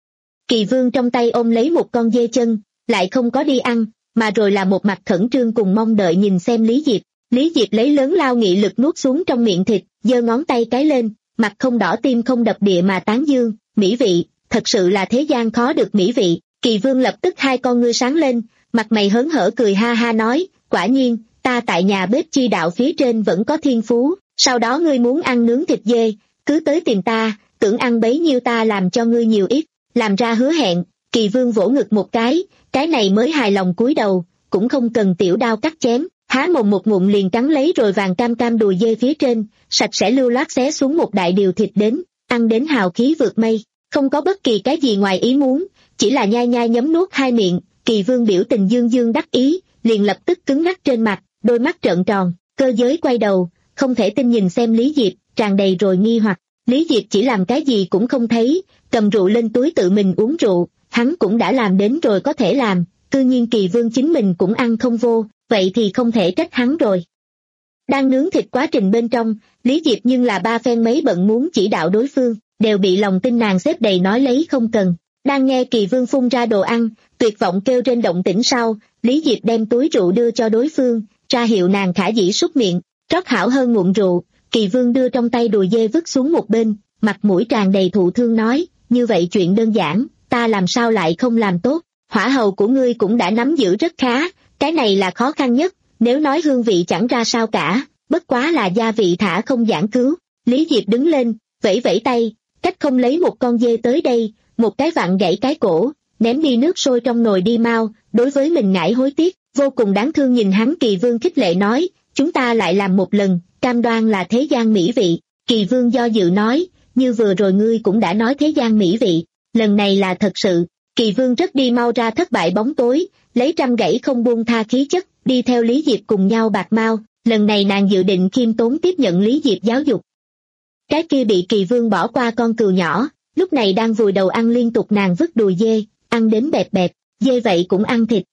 Kỳ Vương trong tay ôm lấy một con dê chân, lại không có đi ăn, mà rồi là một mặt khẩn trương cùng mong đợi nhìn xem Lý Diệp. Lý Diệp lấy lớn lao nghị lực nuốt xuống trong miệng thịt, giơ ngón tay cái lên, mặt không đỏ tim không đập địa mà tán dương, mỹ vị, thật sự là thế gian khó được mỹ vị. Kỳ Vương lập tức hai con ngươi sáng lên, mặt mày hớn hở cười ha ha nói, quả nhiên, ta tại nhà bếp chi đạo phía trên vẫn có thiên phú, sau đó ngươi muốn ăn nướng thịt dê, cứ tới tìm ta, tưởng ăn bấy nhiêu ta làm cho ngươi nhiều ít, làm ra hứa hẹn. Kỳ Vương vỗ ngực một cái, cái này mới hài lòng cúi đầu, cũng không cần tiểu đao cắt chém, há mồm một ngụm liền cắn lấy rồi vàng cam cam đùi dê phía trên, sạch sẽ lưu loát xé xuống một đại điều thịt đến, ăn đến hào khí vượt mây, không có bất kỳ cái gì ngoài ý muốn, chỉ là nhai nhai nhấm nuốt hai miệng. Kỳ Vương biểu tình dương dương đắc ý, liền lập tức cứng ngắc trên mặt, đôi mắt trợn tròn, cơ giới quay đầu, không thể tin nhìn xem Lý Diệp, tràn đầy rồi nghi hoặc. Lý Diệp chỉ làm cái gì cũng không thấy, cầm rượu lên túi tự mình uống rượu, hắn cũng đã làm đến rồi có thể làm, cư nhiên Kỳ Vương chính mình cũng ăn không vô, vậy thì không thể trách hắn rồi. Đang nướng thịt quá trình bên trong, Lý Diệp nhưng là ba phen mấy bận muốn chỉ đạo đối phương, đều bị lòng tin nàng xếp đầy nói lấy không cần. Đang nghe Kỳ Vương phun ra đồ ăn, tuyệt vọng kêu trên động tĩnh sau, Lý Diệp đem túi rượu đưa cho đối phương, ra hiệu nàng khả dĩ súc miệng, trót hảo hơn ngụm rượu. Kỳ Vương đưa trong tay đùi dê vứt xuống một bên, mặt mũi tràn đầy thụ thương nói, như vậy chuyện đơn giản, ta làm sao lại không làm tốt, hỏa hầu của ngươi cũng đã nắm giữ rất khá, cái này là khó khăn nhất, nếu nói hương vị chẳng ra sao cả, bất quá là gia vị thả không giảng cứu. Lý Diệp đứng lên, vẫy vẫy tay, cách không lấy một con dê tới đây, một cái vặn gãy cái cổ, ném đi nước sôi trong nồi đi mau, đối với mình ngại hối tiếc, vô cùng đáng thương nhìn hắn. Kỳ Vương khích lệ nói, chúng ta lại làm một lần, cam đoan là thế gian mỹ vị. Kỳ Vương do dự nói, như vừa rồi ngươi cũng đã nói thế gian mỹ vị, lần này là thật sự. Kỳ Vương rất đi mau ra thất bại bóng tối, lấy trăm gãy không buông tha khí chất, đi theo Lý Diệp cùng nhau bạc mau. Lần này nàng dự định khiêm tốn tiếp nhận Lý Diệp giáo dục. Cái kia bị Kỳ Vương bỏ qua con cừu nhỏ, lúc này đang vùi đầu ăn liên tục, nàng vứt đùi dê, ăn đến bẹp bẹp, dê vậy cũng ăn thịt.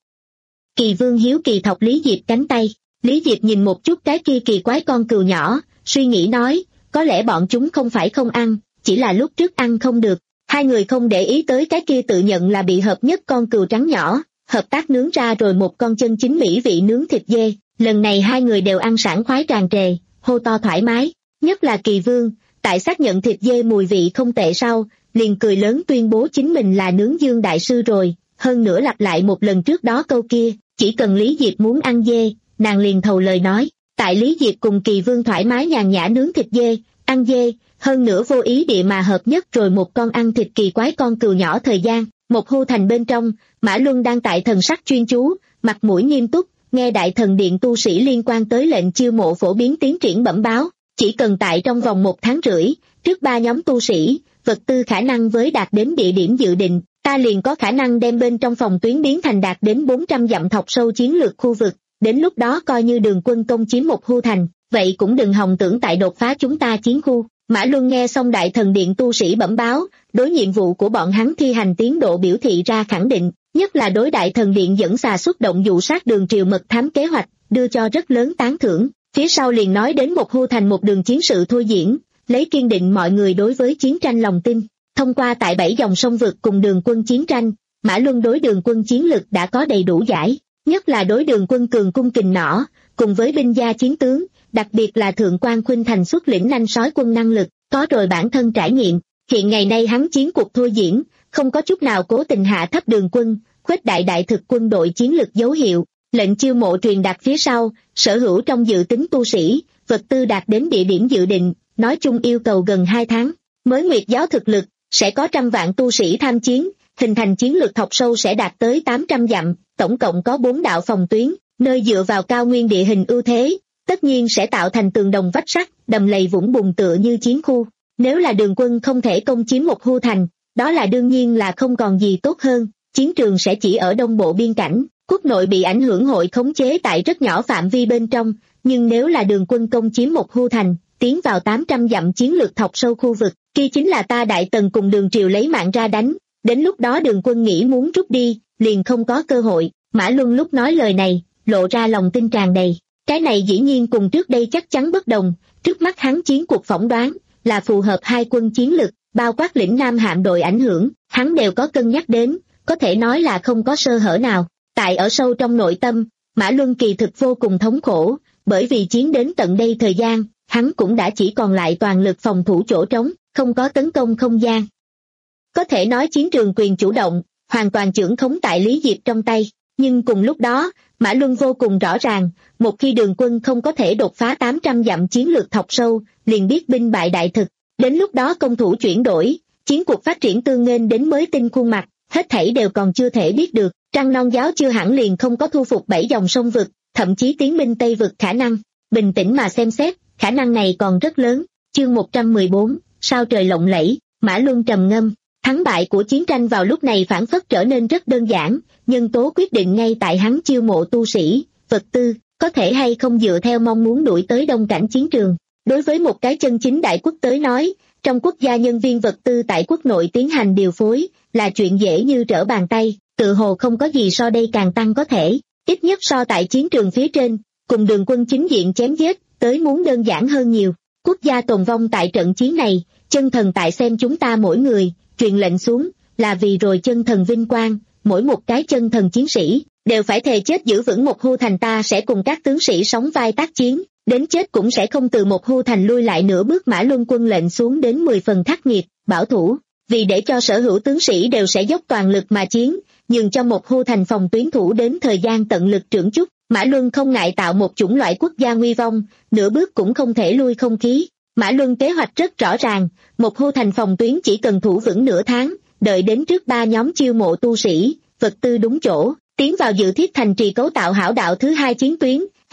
Kỳ Vương hiếu kỳ thọc Lý Diệp cánh tay, Lý Diệp nhìn một chút cái kia kỳ quái con cừu nhỏ, suy nghĩ nói, có lẽ bọn chúng không phải không ăn, chỉ là lúc trước ăn không được. Hai người không để ý tới cái kia tự nhận là bị hợp nhất con cừu trắng nhỏ, hợp tác nướng ra rồi một con chân chính mỹ vị nướng thịt dê. Lần này hai người đều ăn sảng khoái tràn trề, hô to thoải mái, nhất là Kỳ Vương, tại xác nhận thịt dê mùi vị không tệ sau, liền cười lớn tuyên bố chính mình là nướng dương đại sư rồi, hơn nữa lặp lại một lần trước đó câu kia, chỉ cần Lý Diệp muốn ăn dê, nàng liền thầu lời nói. Tại Lý Diệp cùng Kỳ Vương thoải mái nhàn nhã nướng thịt dê, ăn dê, hơn nữa vô ý địa mà hợp nhất rồi một con ăn thịt kỳ quái con cừu nhỏ thời gian, một hưu thành bên trong, Mã Luân đang tại thần sắc chuyên chú, mặt mũi nghiêm túc, nghe đại thần điện tu sĩ liên quan tới lệnh chiêu mộ phổ biến tiến triển bẩm báo, chỉ cần tại trong vòng một tháng rưỡi, trước ba nhóm tu sĩ, vật tư khả năng với đạt đến địa điểm dự định, ta liền có khả năng đem bên trong phòng tuyến biến thành đạt đến bốn trăm dặm thọc sâu chiến lược khu vực, đến lúc đó coi như Đường Quân công chiếm một hưu thành, vậy cũng đừng hòng tưởng tại đột phá chúng ta chiến khu. Mã Luân nghe xong đại thần điện tu sĩ bẩm báo, đối nhiệm vụ của bọn hắn thi hành tiến độ biểu thị ra khẳng định, nhất là đối đại thần điện dẫn xà xuất động dụ sát Đường Triều mật thám kế hoạch, đưa cho rất lớn tán thưởng. Phía sau liền nói đến một hưu thành một đường chiến sự thôi diễn, lấy kiên định mọi người đối với chiến tranh lòng tin. Thông qua tại bảy dòng sông vực cùng Đường Quân chiến tranh, Mã Luân đối Đường Quân chiến lực đã có đầy đủ giải, nhất là đối Đường Quân cường cung kình nỏ, cùng với binh gia chiến tướng, đặc biệt là Thượng quan Khuynh Thành xuất lĩnh nanh sói quân năng lực, có rồi bản thân trải nghiệm. Hiện ngày nay hắn chiến cuộc thôi diễn, không có chút nào cố tình hạ thấp Đường Quân, khuếch đại đại thực quân đội chiến lực dấu hiệu. Lệnh chiêu mộ truyền đạt phía sau, sở hữu trong dự tính tu sĩ, vật tư đạt đến địa điểm dự định, nói chung yêu cầu gần hai tháng. Mới nguyệt giáo thực lực, sẽ có trăm vạn tu sĩ tham chiến, hình thành chiến lược thọc sâu sẽ đạt tới tám trăm dặm, tổng cộng có bốn đạo phòng tuyến, nơi dựa vào cao nguyên địa hình ưu thế, tất nhiên sẽ tạo thành tường đồng vách sắt, đầm lầy vũng bùn tựa như chiến khu. Nếu là Đường Quân không thể công chiếm một hưu thành, đó là đương nhiên là không còn gì tốt hơn, chiến trường sẽ chỉ ở đông bộ biên cảnh. Quốc nội bị ảnh hưởng hội khống chế tại rất nhỏ phạm vi bên trong, nhưng nếu là Đường Quân công chiếm một hưu thành, tiến vào tám trăm dặm chiến lược thọc sâu khu vực, kia chính là ta Đại Tần cùng Đường Triều lấy mạng ra đánh, đến lúc đó Đường Quân nghĩ muốn rút đi, liền không có cơ hội. Mã Luân lúc nói lời này, lộ ra lòng tin tràn đầy, cái này dĩ nhiên cùng trước đây chắc chắn bất đồng, trước mắt hắn chiến cuộc phỏng đoán, là phù hợp hai quân chiến lực, bao quát lĩnh Nam hạm đội ảnh hưởng, hắn đều có cân nhắc đến, có thể nói là không có sơ hở nào. Tại ở sâu trong nội tâm, Mã Luân kỳ thực vô cùng thống khổ, bởi vì chiến đến tận đây thời gian, hắn cũng đã chỉ còn lại toàn lực phòng thủ chỗ trống, không có tấn công không gian. Có thể nói chiến trường quyền chủ động, hoàn toàn chưởng khống tại Lý Diệp trong tay, nhưng cùng lúc đó, Mã Luân vô cùng rõ ràng, một khi Đường Quân không có thể đột phá tám trăm dặm chiến lược thọc sâu, liền biết binh bại đại thực, đến lúc đó công thủ chuyển đổi, chiến cuộc phát triển tương nghênh đến mới tinh khuôn mặt, hết thảy đều còn chưa thể biết được. Trăng Non giáo chưa hẳn liền không có thu phục bảy dòng sông vực, thậm chí tiến binh Tây vực khả năng, bình tĩnh mà xem xét, khả năng này còn rất lớn. Chương một trăm mười bốn, sao trời lộng lẫy, Mã Luân trầm ngâm, thắng bại của chiến tranh vào lúc này phản phất trở nên rất đơn giản, nhân tố quyết định ngay tại hắn chiêu mộ tu sĩ, vật tư, có thể hay không dựa theo mong muốn đuổi tới đông cảnh chiến trường. Đối với một cái chân chính đại quốc tới nói, trong quốc gia nhân viên vật tư tại quốc nội tiến hành điều phối, là chuyện dễ như trở bàn tay. Tự hồ không có gì so đây càng tăng có thể, ít nhất so tại chiến trường phía trên, cùng Đường Quân chính diện chém giết, tới muốn đơn giản hơn nhiều. Quốc gia tồn vong tại trận chiến này, chân thần tại xem chúng ta mỗi người, truyền lệnh xuống, là vì rồi chân thần vinh quang, mỗi một cái chân thần chiến sĩ, đều phải thề chết giữ vững một hưu thành, ta sẽ cùng các tướng sĩ sóng vai tác chiến, đến chết cũng sẽ không từ một hưu thành lui lại nửa bước. Mã Luân quân lệnh xuống đến mười phần khắc nghiệt, bảo thủ, vì để cho sở hữu tướng sĩ đều sẽ dốc toàn lực mà chiến, nhường cho một hưu thành phòng tuyến thủ đến thời gian tận lực trưởng chút. Mã Luân không ngại tạo một chủng loại quốc gia nguy vong, nửa bước cũng không thể lui không khí. Mã Luân kế hoạch rất rõ ràng, một hưu thành phòng tuyến chỉ cần thủ vững nửa tháng, đợi đến trước ba nhóm chiêu mộ tu sĩ, vật tư đúng chỗ, tiến vào dự thiết thành trì cấu tạo hảo đạo thứ hai chiến tuyến,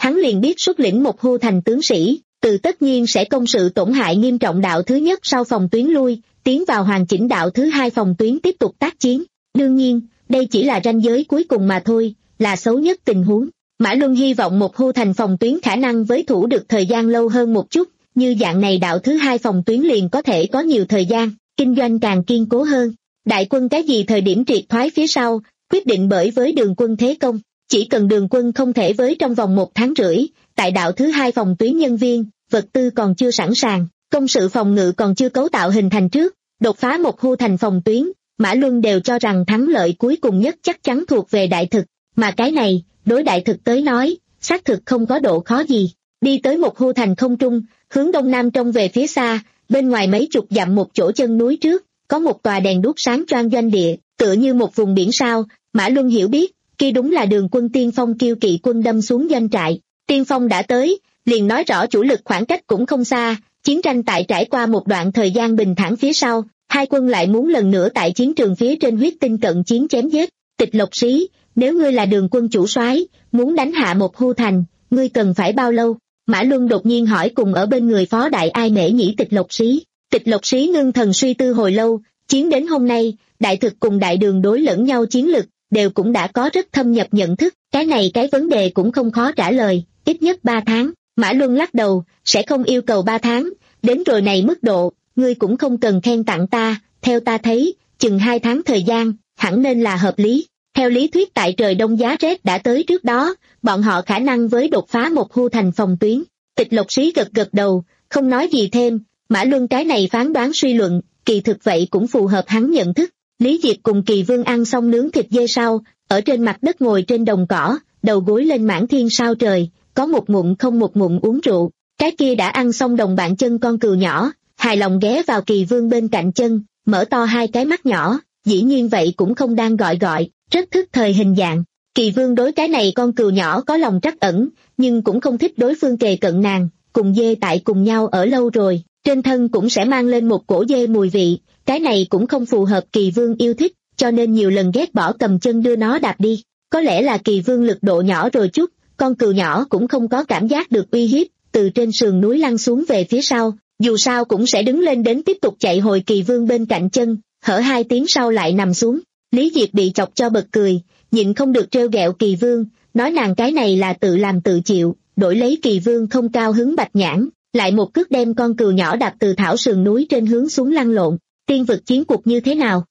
hắn liền biết xuất lĩnh một hưu thành tướng sĩ, từ tất nhiên sẽ công sự tổn hại nghiêm trọng đạo thứ nhất sau phòng tuyến lui, tiến vào hoàn chỉnh đạo thứ hai phòng tuyến tiếp tục tác chiến. Đương nhiên, đây chỉ là ranh giới cuối cùng mà thôi, là xấu nhất tình huống. Mã Luân hy vọng một hưu thành phòng tuyến khả năng với thủ được thời gian lâu hơn một chút, như dạng này đạo thứ hai phòng tuyến liền có thể có nhiều thời gian, kinh doanh càng kiên cố hơn. Đại quân cái gì thời điểm triệt thoái phía sau, quyết định bởi với Đường quân thế công. Chỉ cần Đường quân không thể với trong vòng một tháng rưỡi, tại đạo thứ hai phòng tuyến nhân viên, vật tư còn chưa sẵn sàng, công sự phòng ngự còn chưa cấu tạo hình thành trước, đột phá một hưu thành phòng tuyến, Mã Luân đều cho rằng thắng lợi cuối cùng nhất chắc chắn thuộc về đại thực, mà cái này, đối đại thực tới nói, xác thực không có độ khó gì. Đi tới một hưu thành không trung, hướng đông nam trông về phía xa, bên ngoài mấy chục dặm một chỗ chân núi trước, có một tòa đèn đuốc sáng choang doanh địa, tựa như một vùng biển sao. Mã Luân hiểu biết, kia đúng là Đường quân tiên phong kiêu kỵ quân đâm xuống doanh trại. Tiên phong đã tới, liền nói rõ chủ lực khoảng cách cũng không xa, chiến tranh tại trải qua một đoạn thời gian bình thản phía sau, hai quân lại muốn lần nữa tại chiến trường phía trên huyết tinh cận chiến chém giết. Tịch Lộc Sĩ, nếu ngươi là Đường quân chủ soái, muốn đánh hạ một hưu thành, ngươi cần phải bao lâu? Mã Luân đột nhiên hỏi cùng ở bên người phó đại ai mễ nhĩ Tịch Lộc Sĩ. Tịch Lộc Sĩ ngưng thần suy tư hồi lâu, chiến đến hôm nay, đại thực cùng đại đường đối lẫn nhau chiến lực, đều cũng đã có rất thâm nhập nhận thức, cái này cái vấn đề cũng không khó trả lời, ít nhất ba tháng. Mã Luân lắc đầu, sẽ không yêu cầu ba tháng, đến rồi này mức độ, ngươi cũng không cần khen tặng ta, theo ta thấy, chừng hai tháng thời gian, hẳn nên là hợp lý. Theo lý thuyết tại trời đông giá rét đã tới trước đó, bọn họ khả năng với đột phá một hưu thành phòng tuyến. Tịch Lộc Sĩ gật gật đầu, không nói gì thêm. Mã Luân cái này phán đoán suy luận, kỳ thực vậy cũng phù hợp hắn nhận thức. Lý Diệp cùng Kỳ Vương ăn xong nướng thịt dê sau, ở trên mặt đất ngồi trên đồng cỏ, đầu gối lên mãn thiên sao trời, có một ngụm không một ngụm uống rượu. Cái kia đã ăn xong đồng bạn chân con cừu nhỏ, hài lòng ghé vào Kỳ Vương bên cạnh chân, mở to hai cái mắt nhỏ, dĩ nhiên vậy cũng không đang gọi gọi, rất thức thời hình dạng. Kỳ Vương đối cái này con cừu nhỏ có lòng trắc ẩn, nhưng cũng không thích đối phương kề cận nàng, cùng dê tại cùng nhau ở lâu rồi, trên thân cũng sẽ mang lên một cổ dê mùi vị, cái này cũng không phù hợp Kỳ Vương yêu thích, cho nên nhiều lần ghét bỏ cầm chân đưa nó đạp đi. Có lẽ là Kỳ Vương lực độ nhỏ rồi chút, con cừu nhỏ cũng không có cảm giác được uy hiếp, từ trên sườn núi lăn xuống về phía sau, dù sao cũng sẽ đứng lên đến tiếp tục chạy hồi Kỳ Vương bên cạnh chân, hở hai tiếng sau lại nằm xuống. Lý Diệp bị chọc cho bật cười, nhịn không được trêu ghẹo Kỳ Vương, nói nàng cái này là tự làm tự chịu, đổi lấy Kỳ Vương không cao hứng bạch nhãn, lại một cước đem con cừu nhỏ đạp từ thảo sườn núi trên hướng xuống lăn lộn. Tiên vực chiến cuộc như thế nào?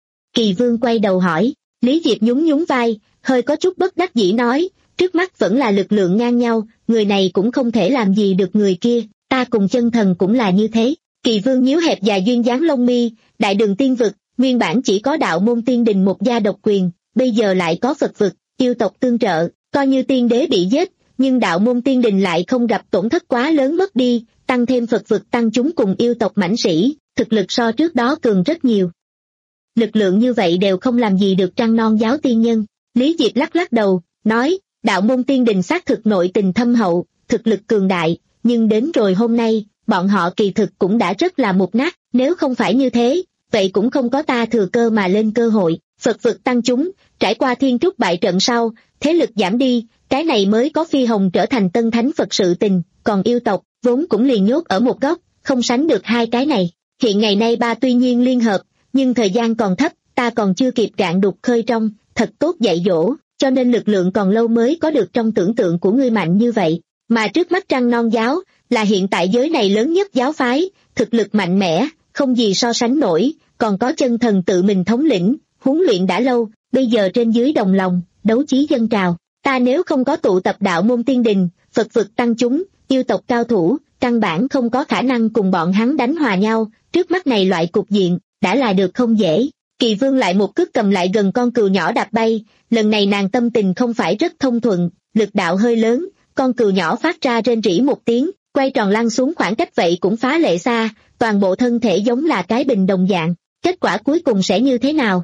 Kỳ Vương quay đầu hỏi. Lý Diệp nhún nhún vai, hơi có chút bất đắc dĩ nói, trước mắt vẫn là lực lượng ngang nhau, người này cũng không thể làm gì được người kia, ta cùng chân thần cũng là như thế. Kỳ Vương nhíu hẹp dài duyên dáng lông mi, đại đường tiên vực, nguyên bản chỉ có đạo môn tiên đình một gia độc quyền, bây giờ lại có Phật vực, yêu tộc tương trợ, coi như tiên đế bị giết, nhưng đạo môn tiên đình lại không gặp tổn thất quá lớn mất đi, tăng thêm Phật vực tăng chúng cùng yêu tộc mãnh sĩ, thực lực so trước đó cường rất nhiều. Lực lượng như vậy đều không làm gì được trăng non giáo tiên nhân. Lý Diệp lắc lắc đầu, nói, đạo môn tiên đình xác thực nội tình thâm hậu, thực lực cường đại, nhưng đến rồi hôm nay, bọn họ kỳ thực cũng đã rất là mục nát, nếu không phải như thế, vậy cũng không có ta thừa cơ mà lên cơ hội. Phật vực tăng chúng, trải qua thiên trúc bại trận sau, thế lực giảm đi, cái này mới có Phi Hồng trở thành tân thánh Phật sự tình, còn yêu tộc, vốn cũng liền nhốt ở một góc, không sánh được hai cái này. Hiện ngày nay ba tuy nhiên liên hợp, nhưng thời gian còn thấp, ta còn chưa kịp cạn đục khơi trong, thật tốt dạy dỗ, cho nên lực lượng còn lâu mới có được trong tưởng tượng của ngươi mạnh như vậy. Mà trước mắt trăng non giáo, là hiện tại giới này lớn nhất giáo phái, thực lực mạnh mẽ, không gì so sánh nổi, còn có chân thần tự mình thống lĩnh, huấn luyện đã lâu, bây giờ trên dưới đồng lòng, đấu chí dân trào. Ta nếu không có tụ tập đạo môn tiên đình, Phật vực tăng chúng, yêu tộc cao thủ, căn bản không có khả năng cùng bọn hắn đánh hòa nhau, trước mắt này loại cục diện, đã là được không dễ. Kỳ Vương lại một cước cầm lại gần con cừu nhỏ đạp bay, lần này nàng tâm tình không phải rất thông thuận, lực đạo hơi lớn, con cừu nhỏ phát ra rên rỉ một tiếng, quay tròn lăn xuống khoảng cách vậy cũng phá lệ xa, toàn bộ thân thể giống là cái bình đồng dạng, kết quả cuối cùng sẽ như thế nào?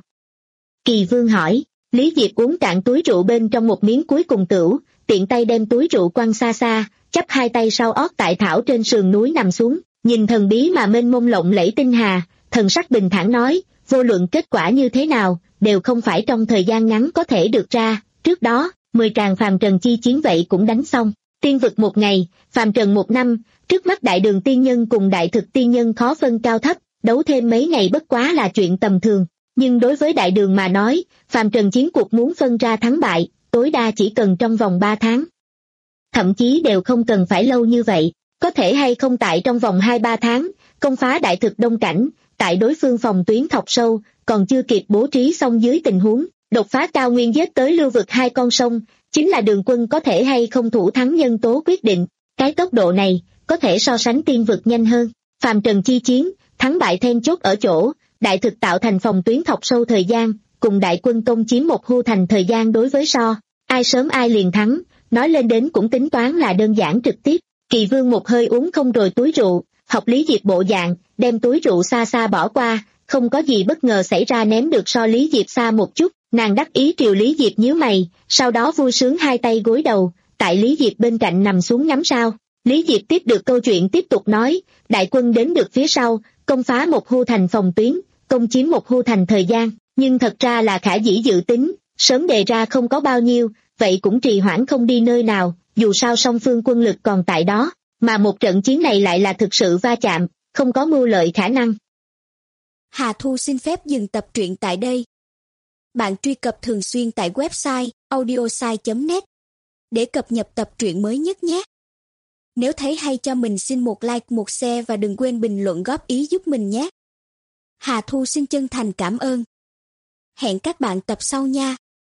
Kỳ Vương hỏi. Lý Diệp uống cạn túi rượu bên trong một miếng cuối cùng tửu, tiện tay đem túi rượu quăng xa xa, chắp hai tay sau ót tại thảo trên sườn núi nằm xuống, nhìn thần bí mà mênh mông lộng lẫy tinh hà, thần sắc bình thản nói, vô luận kết quả như thế nào, đều không phải trong thời gian ngắn có thể được ra, trước đó, mười tràng phàm trần chi chiến vậy cũng đánh xong, Tiên vực một ngày, phàm trần một năm, trước mắt đại đường tiên nhân cùng đại thực tiên nhân khó phân cao thấp, đấu thêm mấy ngày bất quá là chuyện tầm thường. Nhưng đối với đại đường mà nói, phàm trần chiến cuộc muốn phân ra thắng bại, tối đa chỉ cần trong vòng ba tháng. Thậm chí đều không cần phải lâu như vậy, có thể hay không tại trong vòng hai ba tháng, công phá đại thực đông cảnh, tại đối phương phòng tuyến thọc sâu, còn chưa kịp bố trí xong dưới tình huống, đột phá cao nguyên giết tới lưu vực hai con sông, chính là đường quân có thể hay không thủ thắng nhân tố quyết định. Cái tốc độ này, có thể so sánh tiên vực nhanh hơn. Phàm trần chi chiến, thắng bại then chốt ở chỗ, đại thực tạo thành phòng tuyến thọc sâu thời gian, cùng đại quân công chiếm một hưu thành thời gian đối với so. Ai sớm ai liền thắng, nói lên đến cũng tính toán là đơn giản trực tiếp. Kỳ vương một hơi uống không rồi túi rượu, học Lý Diệp bộ dạng, đem túi rượu xa xa bỏ qua, không có gì bất ngờ xảy ra ném được so Lý Diệp xa một chút, nàng đắc ý triều Lý Diệp nhíu mày, sau đó vui sướng hai tay gối đầu, tại Lý Diệp bên cạnh nằm xuống ngắm sao. Lý Diệp tiếp được câu chuyện tiếp tục nói, đại quân đến được phía sau, công phá một hưu thành phòng tuyến, công chiếm một hưu thành thời gian, nhưng thật ra là khả dĩ dự tính, sớm đề ra không có bao nhiêu, vậy cũng trì hoãn không đi nơi nào, dù sao song phương quân lực còn tại đó, mà một trận chiến này lại là thực sự va chạm, không có mưu lợi khả năng. Hà Thu xin phép dừng tập truyện tại đây. Bạn truy cập thường xuyên tại website audiosai chấm net để cập nhật tập truyện mới nhất nhé. Nếu thấy hay cho mình xin một like, một share và đừng quên bình luận góp ý giúp mình nhé. Hà Thu xin chân thành cảm ơn. Hẹn các bạn tập sau nha.